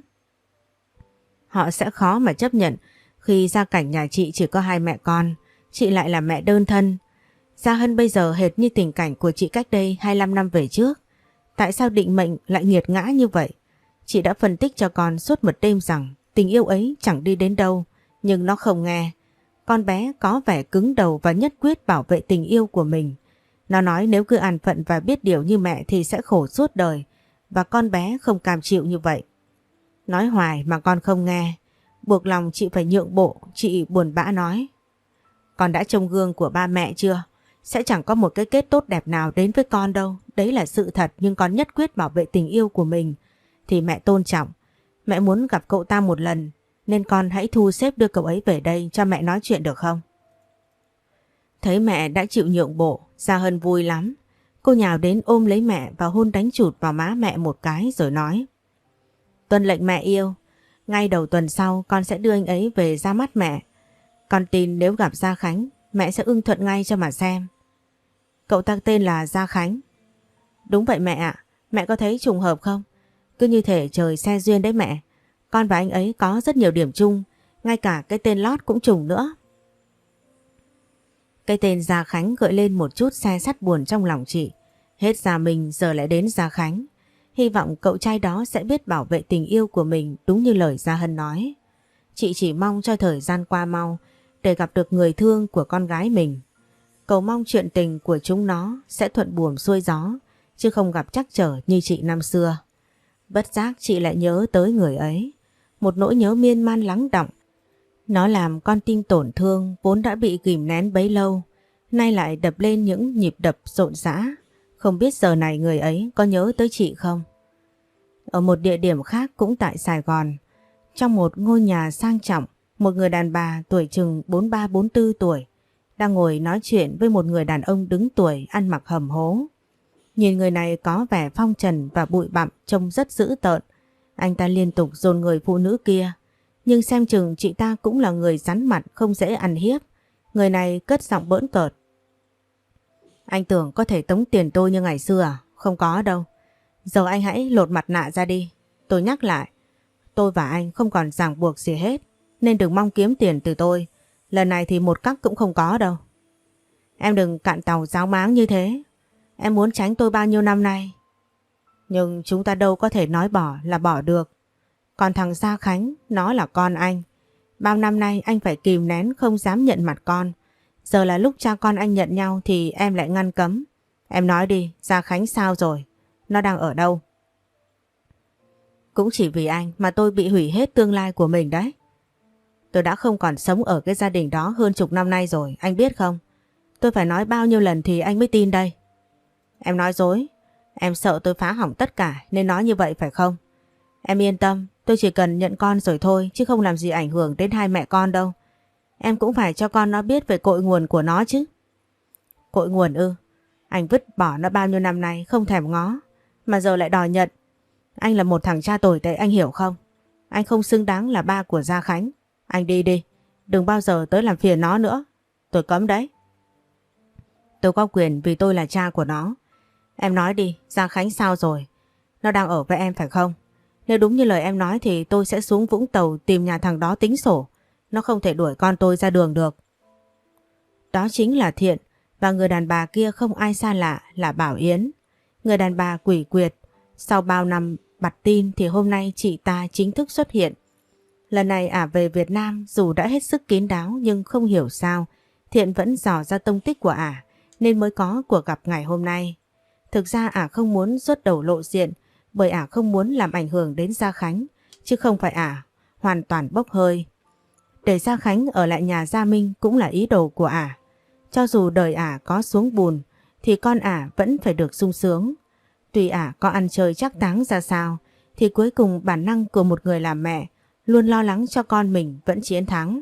[SPEAKER 1] Họ sẽ khó mà chấp nhận khi gia cảnh nhà chị chỉ có hai mẹ con, chị lại là mẹ đơn thân. Gia Hân bây giờ hệt như tình cảnh của chị cách đây hai mươi lăm năm về trước. Tại sao định mệnh lại nghiệt ngã như vậy? Chị đã phân tích cho con suốt một đêm rằng tình yêu ấy chẳng đi đến đâu, nhưng nó không nghe. Con bé có vẻ cứng đầu và nhất quyết bảo vệ tình yêu của mình. Nó nói nếu cứ an phận và biết điều như mẹ thì sẽ khổ suốt đời, và con bé không cam chịu như vậy. Nói hoài mà con không nghe, buộc lòng chị phải nhượng bộ. Chị buồn bã nói: con đã trông gương của ba mẹ chưa? Sẽ chẳng có một cái kết tốt đẹp nào đến với con đâu. Đấy là sự thật, nhưng con nhất quyết bảo vệ tình yêu của mình thì mẹ tôn trọng. Mẹ muốn gặp cậu ta một lần, nên con hãy thu xếp đưa cậu ấy về đây cho mẹ nói chuyện được không? Thấy mẹ đã chịu nhượng bộ, Gia Hân vui lắm. Cô nhào đến ôm lấy mẹ và hôn đánh chụt vào má mẹ một cái rồi nói: tuân lệnh mẹ yêu. Ngay đầu tuần sau con sẽ đưa anh ấy về ra mắt mẹ. Con tin nếu gặp Gia Khánh mẹ sẽ ưng thuận ngay cho mà xem. Cậu ta tên là Gia Khánh. Đúng vậy mẹ ạ, mẹ có thấy trùng hợp không? Cứ như thể trời xe duyên đấy mẹ. Con và anh ấy có rất nhiều điểm chung, ngay cả cái tên lót cũng trùng nữa. Cái tên Gia Khánh gợi lên một chút se sắt buồn trong lòng chị. Hết Gia Minh giờ lại đến Gia Khánh. Hy vọng cậu trai đó sẽ biết bảo vệ tình yêu của mình đúng như lời Gia Hân nói. Chị chỉ mong cho thời gian qua mau để gặp được người thương của con gái mình. Cầu mong chuyện tình của chúng nó sẽ thuận buồm xuôi gió, chứ không gặp trắc trở như chị năm xưa. Bất giác chị lại nhớ tới người ấy. Một nỗi nhớ miên man lắng đọng. Nó làm con tim tổn thương vốn đã bị kìm nén bấy lâu, nay lại đập lên những nhịp đập rộn rã. Không biết giờ này người ấy có nhớ tới chị không? Ở một địa điểm khác cũng tại Sài Gòn, trong một ngôi nhà sang trọng, một người đàn bà tuổi chừng bốn mươi ba bốn mươi tư tuổi đang ngồi nói chuyện với một người đàn ông đứng tuổi ăn mặc hầm hố. Nhìn người này có vẻ phong trần và bụi bặm, trông rất dữ tợn. Anh ta liên tục dồn người phụ nữ kia, nhưng xem chừng chị ta cũng là người rắn mặt không dễ ăn hiếp. Người này cất giọng bỡn cợt. Anh tưởng có thể tống tiền tôi như ngày xưa à? Không có đâu. Giờ anh hãy lột mặt nạ ra đi. Tôi nhắc lại, tôi và anh không còn ràng buộc gì hết, nên đừng mong kiếm tiền từ tôi. Lần này thì một cắc cũng không có đâu. Em đừng cạn tàu ráo máng như thế. Em muốn tránh tôi bao nhiêu năm nay. Nhưng chúng ta đâu có thể nói bỏ là bỏ được. Còn thằng Gia Khánh, nó là con anh. Bao năm nay anh phải kìm nén không dám nhận mặt con. Giờ là lúc cha con anh nhận nhau thì em lại ngăn cấm. Em nói đi, Gia Khánh sao rồi? Nó đang ở đâu? Cũng chỉ vì anh mà tôi bị hủy hết tương lai của mình đấy. Tôi đã không còn sống ở cái gia đình đó hơn chục năm nay rồi, anh biết không? Tôi phải nói bao nhiêu lần thì anh mới tin đây. Em nói dối. Em sợ tôi phá hỏng tất cả nên nói như vậy phải không? Em yên tâm, tôi chỉ cần nhận con rồi thôi, chứ không làm gì ảnh hưởng đến hai mẹ con đâu. Em cũng phải cho con nó biết về cội nguồn của nó chứ. Cội nguồn ư? Anh vứt bỏ nó bao nhiêu năm nay không thèm ngó, mà giờ lại đòi nhận. Anh là một thằng cha tồi tệ, anh hiểu không? Anh không xứng đáng là ba của Gia Khánh. Anh đi đi, đừng bao giờ tới làm phiền nó nữa. Tôi cấm đấy. Tôi có quyền vì tôi là cha của nó. Em nói đi, Gia Khánh sao rồi? Nó đang ở với em phải không? Nếu đúng như lời em nói thì tôi sẽ xuống Vũng Tàu tìm nhà thằng đó tính sổ. Nó không thể đuổi con tôi ra đường được. Đó chính là Thiện, và người đàn bà kia không ai xa lạ là Bảo Yến. Người đàn bà quỷ quyệt. Sau bao năm bặt tin thì hôm nay chị ta chính thức xuất hiện. Lần này ả về Việt Nam dù đã hết sức kín đáo, nhưng không hiểu sao Thiện vẫn dò ra tông tích của ả nên mới có cuộc gặp ngày hôm nay. Thực ra ả không muốn xuất đầu lộ diện, bởi ả không muốn làm ảnh hưởng đến Gia Khánh, chứ không phải ả hoàn toàn bốc hơi. Để Gia Khánh ở lại nhà Gia Minh cũng là ý đồ của ả. Cho dù đời ả có xuống bùn thì con ả vẫn phải được sung sướng. Tuy ả có ăn chơi chắc táng ra sao thì cuối cùng bản năng của một người làm mẹ luôn lo lắng cho con mình vẫn chiến thắng.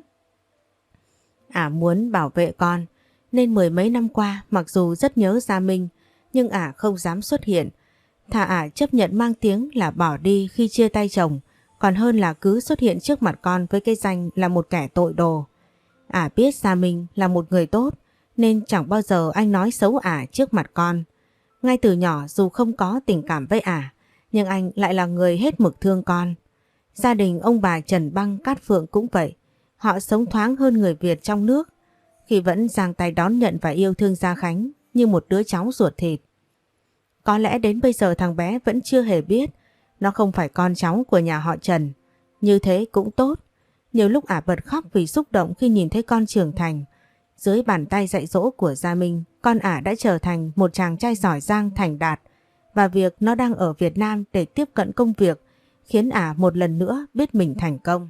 [SPEAKER 1] Ả muốn bảo vệ con nên mười mấy năm qua mặc dù rất nhớ Gia Minh, nhưng ả không dám xuất hiện. Thà ả chấp nhận mang tiếng là bỏ đi khi chia tay chồng, còn hơn là cứ xuất hiện trước mặt con với cái danh là một kẻ tội đồ. Ả biết Gia Minh là một người tốt nên chẳng bao giờ anh nói xấu ả trước mặt con. Ngay từ nhỏ dù không có tình cảm với ả, nhưng anh lại là người hết mực thương con. Gia đình ông bà Trần Băng Cát Phượng cũng vậy. Họ sống thoáng hơn người Việt trong nước khi vẫn giang tay đón nhận và yêu thương Gia Khánh như một đứa cháu ruột thịt. Có lẽ đến bây giờ thằng bé vẫn chưa hề biết nó không phải con cháu của nhà họ Trần. Như thế cũng tốt. Nhiều lúc ả bật khóc vì xúc động khi nhìn thấy con trưởng thành. Dưới bàn tay dạy dỗ của Gia Minh, con ả đã trở thành một chàng trai giỏi giang thành đạt, và việc nó đang ở Việt Nam để tiếp cận công việc khiến ả một lần nữa biết mình thành công.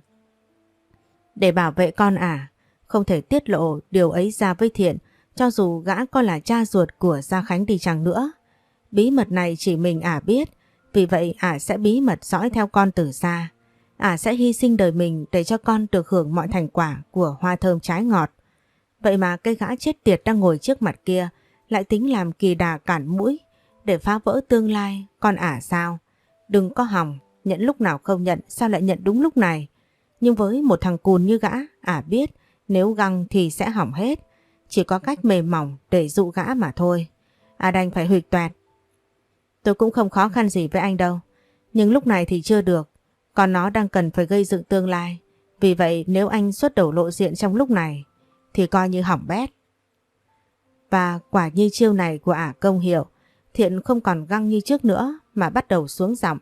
[SPEAKER 1] Để bảo vệ con ả, không thể tiết lộ điều ấy ra với Thiện, cho dù gã có là cha ruột của Gia Khánh đi chăng nữa. Bí mật này chỉ mình ả biết, vì vậy ả sẽ bí mật dõi theo con từ xa. Ả sẽ hy sinh đời mình để cho con được hưởng mọi thành quả của hoa thơm trái ngọt. Vậy mà cái gã chết tiệt đang ngồi trước mặt kia lại tính làm kỳ đà cản mũi để phá vỡ tương lai con ả sao? Đừng có hòng, nhận lúc nào không nhận, sao lại nhận đúng lúc này? Nhưng với một thằng cùn như gã, ả biết nếu găng thì sẽ hỏng hết. chỉ có cách mềm mỏng để dụ gã mà thôi. À đành phải huỵch toẹt. Tôi cũng không khó khăn gì với anh đâu, nhưng lúc này thì chưa được, còn nó đang cần phải gây dựng tương lai. Vì vậy nếu anh xuất đầu lộ diện trong lúc này thì coi như hỏng bét. Và quả như chiêu này của ả công hiệu, Thiện không còn găng như trước nữa mà bắt đầu xuống giọng.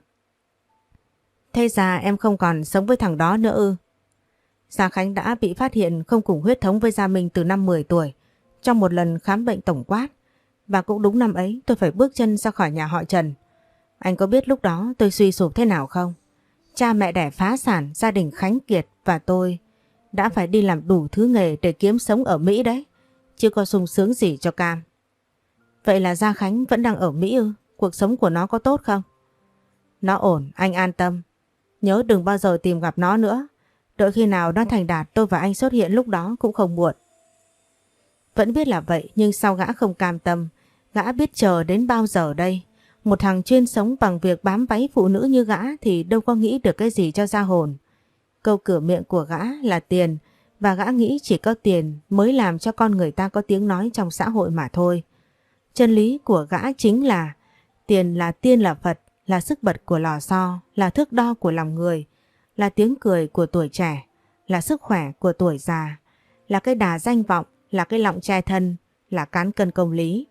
[SPEAKER 1] Thế ra em không còn sống với thằng đó nữa ư? Gia Khánh đã bị phát hiện không cùng huyết thống với Gia Minh từ năm mười tuổi trong một lần khám bệnh tổng quát. Và cũng đúng năm ấy tôi phải bước chân ra khỏi nhà họ Trần. Anh có biết lúc đó tôi suy sụp thế nào không? Cha mẹ đẻ phá sản, gia đình khánh kiệt và tôi đã phải đi làm đủ thứ nghề để kiếm sống ở Mỹ đấy. Chưa có sung sướng gì cho cam. Vậy là Gia Khánh vẫn đang ở Mỹ ư? Cuộc sống của nó có tốt không? Nó ổn, anh an tâm. Nhớ đừng bao giờ tìm gặp nó nữa. Đợi khi nào nó thành đạt tôi và anh xuất hiện lúc đó cũng không muộn. Vẫn biết là vậy nhưng sao gã không cam tâm? Gã biết chờ đến bao giờ đây? Một thằng chuyên sống bằng việc bám váy phụ nữ như gã thì đâu có nghĩ được cái gì cho ra hồn. Câu cửa miệng của gã là tiền và gã nghĩ chỉ có tiền mới làm cho con người ta có tiếng nói trong xã hội mà thôi. Chân lý của gã chính là tiền là tiên là Phật, là sức bật của lò xo, là thước đo của lòng người, là tiếng cười của tuổi trẻ, là sức khỏe của tuổi già, là cái đà danh vọng, là cái lọng che thân, là cán cân công lý.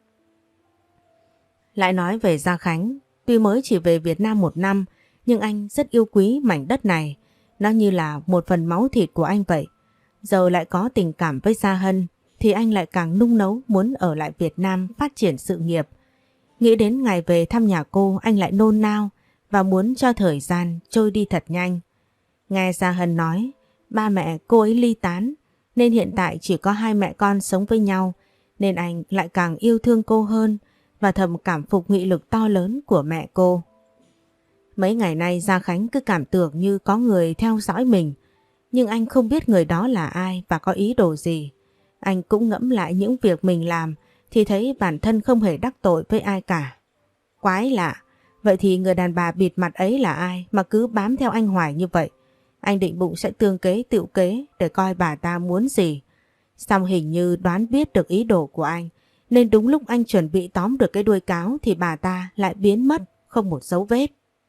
[SPEAKER 1] Lại nói về Gia Khánh, tuy mới chỉ về Việt Nam một năm, nhưng anh rất yêu quý mảnh đất này. Nó như là một phần máu thịt của anh vậy. Giờ lại có tình cảm với Gia Hân, thì anh lại càng nung nấu muốn ở lại Việt Nam phát triển sự nghiệp. Nghĩ đến ngày về thăm nhà cô, anh lại nôn nao và muốn cho thời gian trôi đi thật nhanh. Nghe Gia Hân nói, ba mẹ cô ấy ly tán, nên hiện tại chỉ có hai mẹ con sống với nhau, nên anh lại càng yêu thương cô hơn và thầm cảm phục nghị lực to lớn của mẹ cô. Mấy ngày nay Gia Khánh cứ cảm tưởng như có người theo dõi mình, nhưng anh không biết người đó là ai và có ý đồ gì. Anh cũng ngẫm lại những việc mình làm thì thấy bản thân không hề đắc tội với ai cả. Quái lạ, vậy thì người đàn bà bịt mặt ấy là ai mà cứ bám theo anh hoài như vậy? Anh định bụng sẽ tương kế tựu kế để coi bà ta muốn gì. Xong hình như đoán biết được ý đồ của anh, nên đúng lúc anh chuẩn bị tóm được cái đuôi cáo thì bà ta lại biến mất không một dấu vết.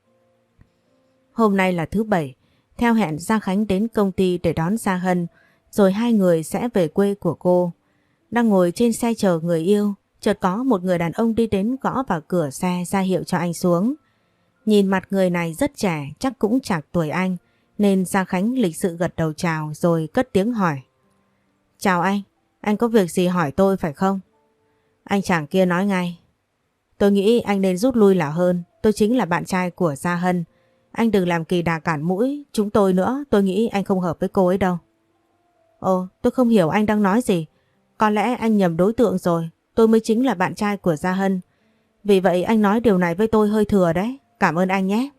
[SPEAKER 1] Hôm nay là thứ bảy, theo hẹn Gia Khánh đến công ty để đón Gia Hân, rồi hai người sẽ về quê của cô. Đang ngồi trên xe chờ người yêu, chợt có một người đàn ông đi đến gõ vào cửa xe ra hiệu cho anh xuống. Nhìn mặt người này rất trẻ, chắc cũng chạc tuổi anh, nên Gia Khánh lịch sự gật đầu chào rồi cất tiếng hỏi. Chào anh, anh có việc gì hỏi tôi phải không? Anh chàng kia nói ngay. Tôi nghĩ anh nên rút lui là hơn, tôi chính là bạn trai của Gia Hân. Anh đừng làm kỳ đà cản mũi chúng tôi nữa, tôi nghĩ anh không hợp với cô ấy đâu. Ồ, tôi không hiểu anh đang nói gì. Có lẽ anh nhầm đối tượng rồi, tôi mới chính là bạn trai của Gia Hân. Vì vậy anh nói điều này với tôi hơi thừa đấy, cảm ơn anh nhé.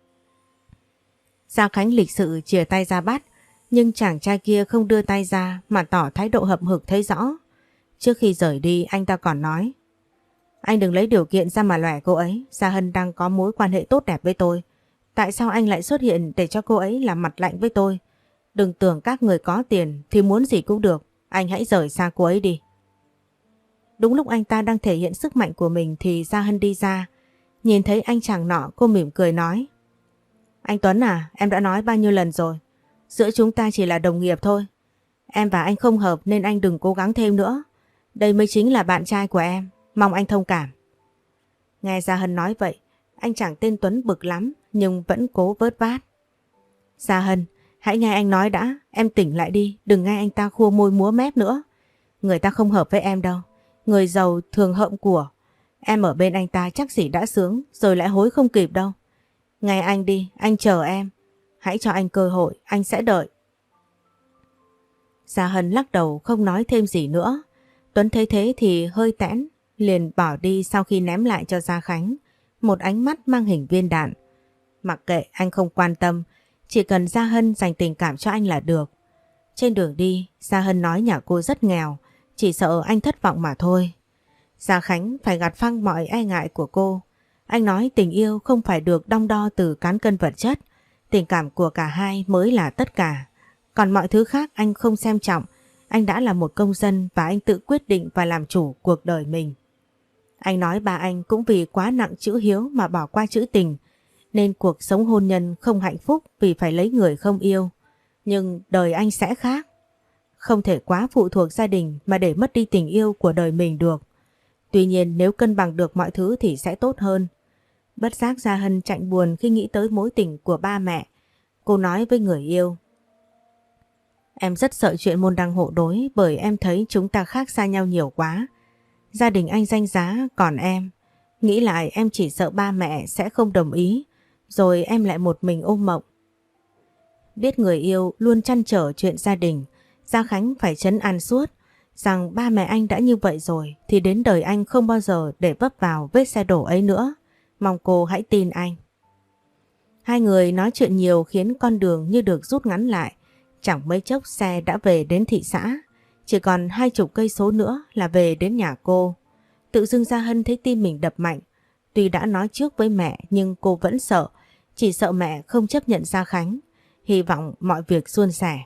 [SPEAKER 1] Gia Khánh lịch sự chìa tay ra bắt, nhưng chàng trai kia không đưa tay ra mà tỏ thái độ hậm hực thấy rõ. Trước khi rời đi anh ta còn nói. Anh đừng lấy điều kiện ra mà lòe cô ấy, Gia Hân đang có mối quan hệ tốt đẹp với tôi. Tại sao anh lại xuất hiện để cho cô ấy làm mặt lạnh với tôi? Đừng tưởng các người có tiền thì muốn gì cũng được, anh hãy rời xa cô ấy đi. Đúng lúc anh ta đang thể hiện sức mạnh của mình thì Gia Hân đi ra. Nhìn thấy anh chàng nọ cô mỉm cười nói. Anh Tuấn à, em đã nói bao nhiêu lần rồi. Giữa chúng ta chỉ là đồng nghiệp thôi. Em và anh không hợp nên anh đừng cố gắng thêm nữa. Đây mới chính là bạn trai của em, mong anh thông cảm. Nghe Gia Hân nói vậy, anh chàng tên Tuấn bực lắm nhưng vẫn cố vớt vát. Gia Hân, hãy nghe anh nói đã, em tỉnh lại đi, đừng nghe anh ta khua môi múa mép nữa. Người ta không hợp với em đâu, người giàu thường hậm của. Em ở bên anh ta chắc gì đã sướng, rồi lại hối không kịp đâu. Nghe anh đi, anh chờ em. Hãy cho anh cơ hội, anh sẽ đợi. Gia Hân lắc đầu không nói thêm gì nữa. Tuấn thấy thế thì hơi tẽn, liền bỏ đi sau khi ném lại cho Gia Khánh một ánh mắt mang hình viên đạn. Mặc kệ, anh không quan tâm, chỉ cần Gia Hân dành tình cảm cho anh là được. Trên đường đi, Gia Hân nói nhà cô rất nghèo, chỉ sợ anh thất vọng mà thôi. Gia Khánh phải gạt phăng mọi e ngại của cô. Anh nói tình yêu không phải được đong đo từ cán cân vật chất, tình cảm của cả hai mới là tất cả. Còn mọi thứ khác anh không xem trọng, Anh đã là một công dân và anh tự quyết định và làm chủ cuộc đời mình. Anh nói ba anh cũng vì quá nặng chữ hiếu mà bỏ qua chữ tình, nên cuộc sống hôn nhân không hạnh phúc vì phải lấy người không yêu. Nhưng đời anh sẽ khác. Không thể quá phụ thuộc gia đình mà để mất đi tình yêu của đời mình được. Tuy nhiên nếu cân bằng được mọi thứ thì sẽ tốt hơn. Bất giác Gia Hân chạnh buồn khi nghĩ tới mối tình của ba mẹ. Cô nói với người yêu: Em rất sợ chuyện môn đăng hộ đối bởi em thấy chúng ta khác xa nhau nhiều quá. Gia đình anh danh giá, còn em, nghĩ lại em chỉ sợ ba mẹ sẽ không đồng ý, rồi em lại một mình ôm mộng. Biết người yêu luôn trăn trở chuyện gia đình, Gia Khánh phải trấn an suốt rằng ba mẹ anh đã như vậy rồi thì đến đời anh không bao giờ để vấp vào vết xe đổ ấy nữa. Mong cô hãy tin anh. Hai người nói chuyện nhiều khiến con đường như được rút ngắn lại. Chẳng mấy chốc xe đã về đến thị xã. Chỉ còn hai chục cây số nữa là về đến nhà cô. Tự dưng Gia Hân thấy tim mình đập mạnh. Tuy đã nói trước với mẹ nhưng cô vẫn sợ. Chỉ sợ mẹ không chấp nhận Gia Khánh. Hy vọng mọi việc suôn sẻ.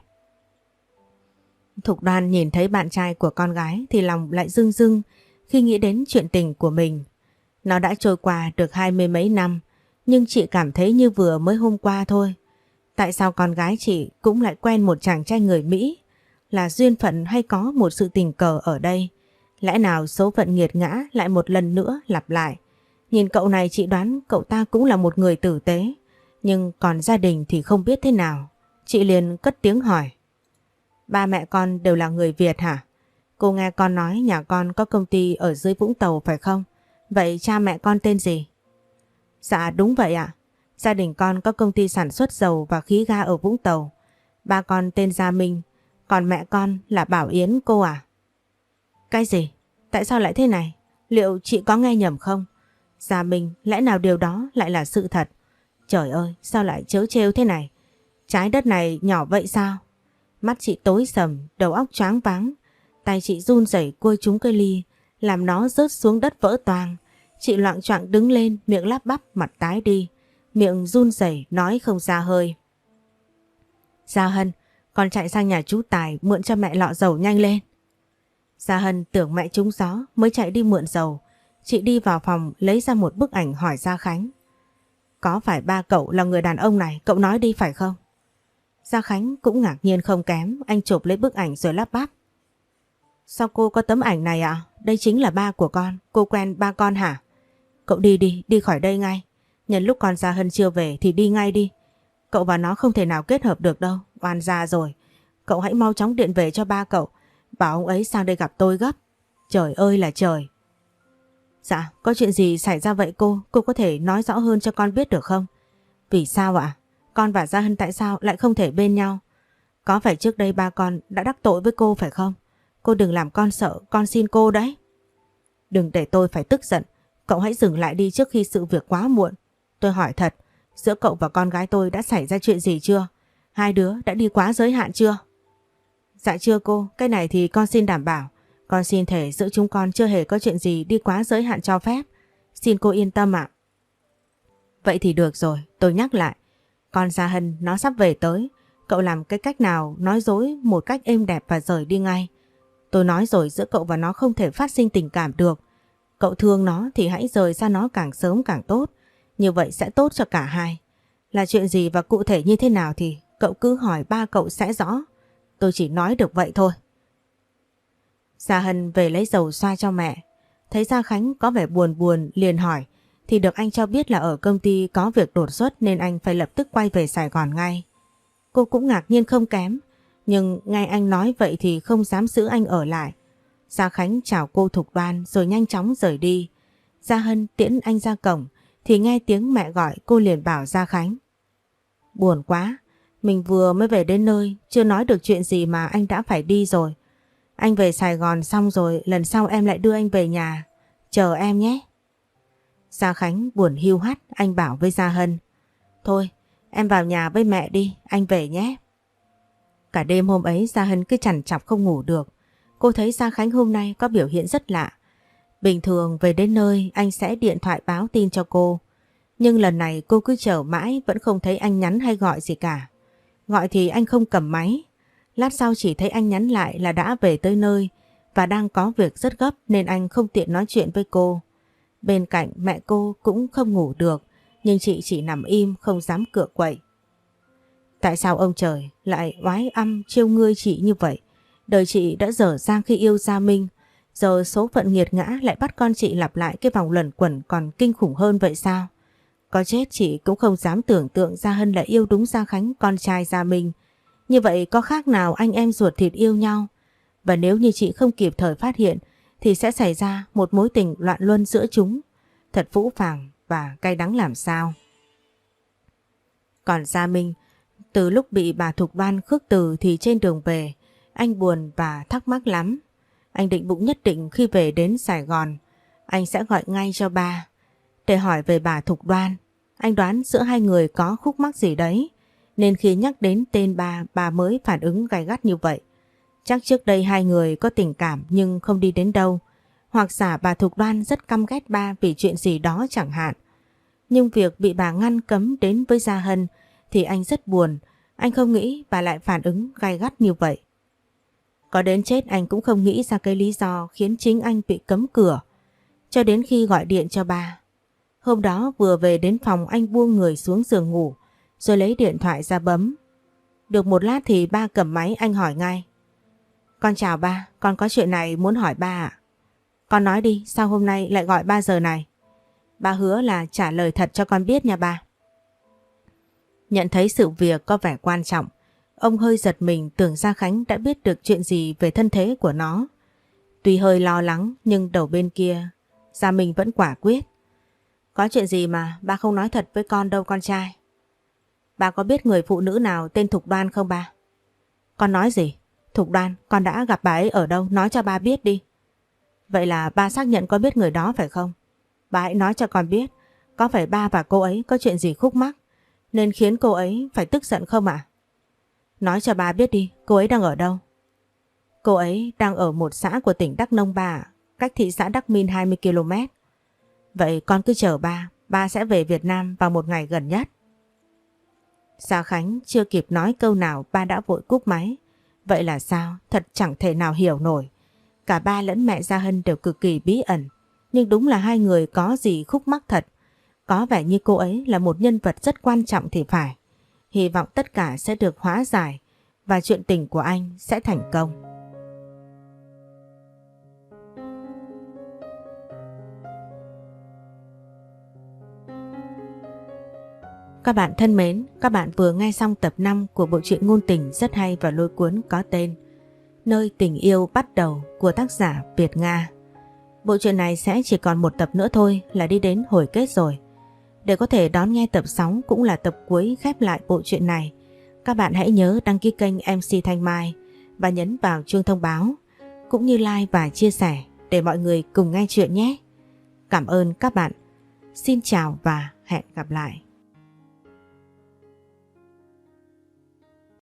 [SPEAKER 1] Thục Đoan nhìn thấy bạn trai của con gái thì lòng lại rưng rưng khi nghĩ đến chuyện tình của mình. Nó đã trôi qua được hai mươi mấy năm, nhưng chị cảm thấy như vừa mới hôm qua thôi. Tại sao con gái chị cũng lại quen một chàng trai người Mỹ? Là duyên phận hay có một sự tình cờ ở đây? Lẽ nào số phận nghiệt ngã lại một lần nữa lặp lại? Nhìn cậu này chị đoán cậu ta cũng là một người tử tế, nhưng còn gia đình thì không biết thế nào. Chị liền cất tiếng hỏi: Ba mẹ con đều là người Việt hả? Cô nghe con nói nhà con có công ty ở dưới Vũng Tàu phải không? Vậy cha mẹ con tên gì? Dạ đúng vậy ạ. Gia đình con có công ty sản xuất dầu và khí ga ở Vũng Tàu. Ba con tên Gia Minh, còn mẹ con là Bảo Yến cô à? Cái gì? Tại sao lại thế này? Liệu chị có nghe nhầm không? Gia Minh, lẽ nào điều đó lại là sự thật? Trời ơi, sao lại trớ trêu thế này? Trái đất này nhỏ vậy sao? Mắt chị tối sầm, đầu óc choáng váng. Tay chị run rẩy cua trúng cây ly, làm nó rớt xuống đất vỡ toang. Chị loạng choạng đứng lên, miệng lắp bắp, mặt tái đi. Miệng run rẩy nói không ra hơi. Gia Hân, con chạy sang nhà chú Tài mượn cho mẹ lọ dầu nhanh lên. Gia Hân tưởng mẹ trúng gió mới chạy đi mượn dầu. Chị đi vào phòng lấy ra một bức ảnh hỏi Gia Khánh: Có phải ba cậu là người đàn ông này, cậu nói đi phải không? Gia Khánh cũng ngạc nhiên không kém, anh chụp lấy bức ảnh rồi lắp bắp: Sao cô có tấm ảnh này ạ? À? Đây chính là ba của con, cô quen ba con hả? Cậu đi đi, đi khỏi đây ngay. Nhân lúc con Gia Hân chưa về thì đi ngay đi. Cậu và nó không thể nào kết hợp được đâu, oan gia rồi. Cậu hãy mau chóng điện về cho ba cậu, bảo ông ấy sang đây gặp tôi gấp. Trời ơi là trời. Dạ, có chuyện gì xảy ra vậy cô? Cô có thể nói rõ hơn cho con biết được không? Vì sao ạ? À? Con và Gia Hân tại sao lại không thể bên nhau? Có phải trước đây ba con đã đắc tội với cô phải không? Cô đừng làm con sợ, con xin cô đấy. Đừng để tôi phải tức giận. Cậu hãy dừng lại đi trước khi sự việc quá muộn. Tôi hỏi thật, giữa cậu và con gái tôi đã xảy ra chuyện gì chưa? Hai đứa đã đi quá giới hạn chưa? Dạ chưa cô, cái này thì con xin đảm bảo. Con xin thề giữa chúng con chưa hề có chuyện gì đi quá giới hạn cho phép. Xin cô yên tâm ạ. Vậy thì được rồi, tôi nhắc lại. Con Gia Hân nó sắp về tới. Cậu làm cái cách nào nói dối một cách êm đẹp và rời đi ngay. Tôi nói rồi, giữa cậu và nó không thể phát sinh tình cảm được. Cậu thương nó thì hãy rời xa nó càng sớm càng tốt. Như vậy sẽ tốt cho cả hai. Là chuyện gì và cụ thể như thế nào thì cậu cứ hỏi ba cậu sẽ rõ. Tôi chỉ nói được vậy thôi. Gia Hân về lấy dầu xoa cho mẹ. Thấy Gia Khánh có vẻ buồn buồn liền hỏi. Thì được anh cho biết là ở công ty có việc đột xuất nên anh phải lập tức quay về Sài Gòn ngay. Cô cũng ngạc nhiên không kém. Nhưng nghe anh nói vậy thì không dám giữ anh ở lại. Gia Khánh chào cô Thục Đoan rồi nhanh chóng rời đi. Gia Hân tiễn anh ra cổng thì nghe tiếng mẹ gọi, cô liền bảo Gia Khánh: Buồn quá, mình vừa mới về đến nơi, chưa nói được chuyện gì mà anh đã phải đi rồi. Anh về Sài Gòn xong rồi lần sau em lại đưa anh về nhà. Chờ em nhé. Gia Khánh buồn hiu hắt, anh bảo với Gia Hân: Thôi, em vào nhà với mẹ đi, anh về nhé. Cả đêm hôm ấy Gia Hân cứ trằn trọc không ngủ được. Cô thấy Gia Khánh hôm nay có biểu hiện rất lạ. Bình thường về đến nơi anh sẽ điện thoại báo tin cho cô. Nhưng lần này cô cứ chờ mãi vẫn không thấy anh nhắn hay gọi gì cả. Gọi thì anh không cầm máy. Lát sau chỉ thấy anh nhắn lại là đã về tới nơi và đang có việc rất gấp nên anh không tiện nói chuyện với cô. Bên cạnh mẹ cô cũng không ngủ được, nhưng chị chỉ nằm im không dám cựa quậy. Tại sao ông trời lại oái âm trêu ngươi chị như vậy? Đời chị đã dở dang khi yêu Gia Minh, giờ số phận nghiệt ngã lại bắt con chị lặp lại cái vòng luẩn quẩn còn kinh khủng hơn vậy sao? Có chết chị cũng không dám tưởng tượng Gia Hân lại yêu đúng Gia Khánh, con trai Gia Minh. Như vậy có khác nào anh em ruột thịt yêu nhau? Và nếu như chị không kịp thời phát hiện thì sẽ xảy ra một mối tình loạn luân giữa chúng. Thật phũ phàng và cay đắng làm sao. Còn Gia Minh, từ lúc bị bà Thục Đoan khước từ thì trên đường về, anh buồn và thắc mắc lắm. Anh định bụng nhất định khi về đến Sài Gòn, anh sẽ gọi ngay cho ba để hỏi về bà Thục Đoan. Anh đoán giữa hai người có khúc mắc gì đấy, nên khi nhắc đến tên ba, bà mới phản ứng gay gắt như vậy. Chắc trước đây hai người có tình cảm nhưng không đi đến đâu, hoặc giả bà Thục Đoan rất căm ghét ba vì chuyện gì đó chẳng hạn. Nhưng việc bị bà ngăn cấm đến với Gia Hân thì anh rất buồn, anh không nghĩ bà lại phản ứng gay gắt như vậy. Có đến chết anh cũng không nghĩ ra cái lý do khiến chính anh bị cấm cửa, cho đến khi gọi điện cho ba. Hôm đó vừa về đến phòng anh buông người xuống giường ngủ, rồi lấy điện thoại ra bấm. Được một lát thì ba cầm máy, anh hỏi ngay. Con chào ba, con có chuyện này muốn hỏi ba ạ. Con nói đi, sao hôm nay lại gọi ba giờ này? Ba hứa là trả lời thật cho con biết nha ba. Nhận thấy sự việc có vẻ quan trọng, ông hơi giật mình tưởng Gia Khánh đã biết được chuyện gì về thân thế của nó. Tuy hơi lo lắng nhưng đầu bên kia Gia Minh vẫn quả quyết. Có chuyện gì mà ba không nói thật với con đâu con trai. Ba có biết người phụ nữ nào tên Thục Đoan không ba? Con nói gì? Thục Đoan, con đã gặp bà ấy ở đâu? Nói cho ba biết đi. Vậy là ba xác nhận có biết người đó phải không? Ba hãy nói cho con biết, có phải ba và cô ấy có chuyện gì khúc mắc nên khiến cô ấy phải tức giận không ạ? Nói cho ba biết đi, cô ấy đang ở đâu? Cô ấy đang ở một xã của tỉnh Đắk Nông ba, cách thị xã Đắk Min hai mươi ki lô mét. Vậy con cứ chờ ba, ba sẽ về Việt Nam vào một ngày gần nhất. Gia Khánh chưa kịp nói câu nào ba đã vội cúp máy. Vậy là sao? Thật chẳng thể nào hiểu nổi. Cả ba lẫn mẹ Gia Hân đều cực kỳ bí ẩn, nhưng đúng là hai người có gì khúc mắc thật. Có vẻ như cô ấy là một nhân vật rất quan trọng thì phải. Hy vọng tất cả sẽ được hóa giải và chuyện tình của anh sẽ thành công. Các bạn thân mến, các bạn vừa nghe xong tập năm của bộ truyện ngôn tình rất hay và lôi cuốn có tên Nơi tình yêu bắt đầu của tác giả Việt Nga. Bộ truyện này sẽ chỉ còn một tập nữa thôi là đi đến hồi kết rồi. Để có thể đón nghe tập sáu cũng là tập cuối khép lại bộ truyện này, các bạn hãy nhớ đăng ký kênh em xê Thanh Mai và nhấn vào chuông thông báo, cũng như like và chia sẻ để mọi người cùng nghe chuyện nhé. Cảm ơn các bạn. Xin chào và hẹn gặp lại.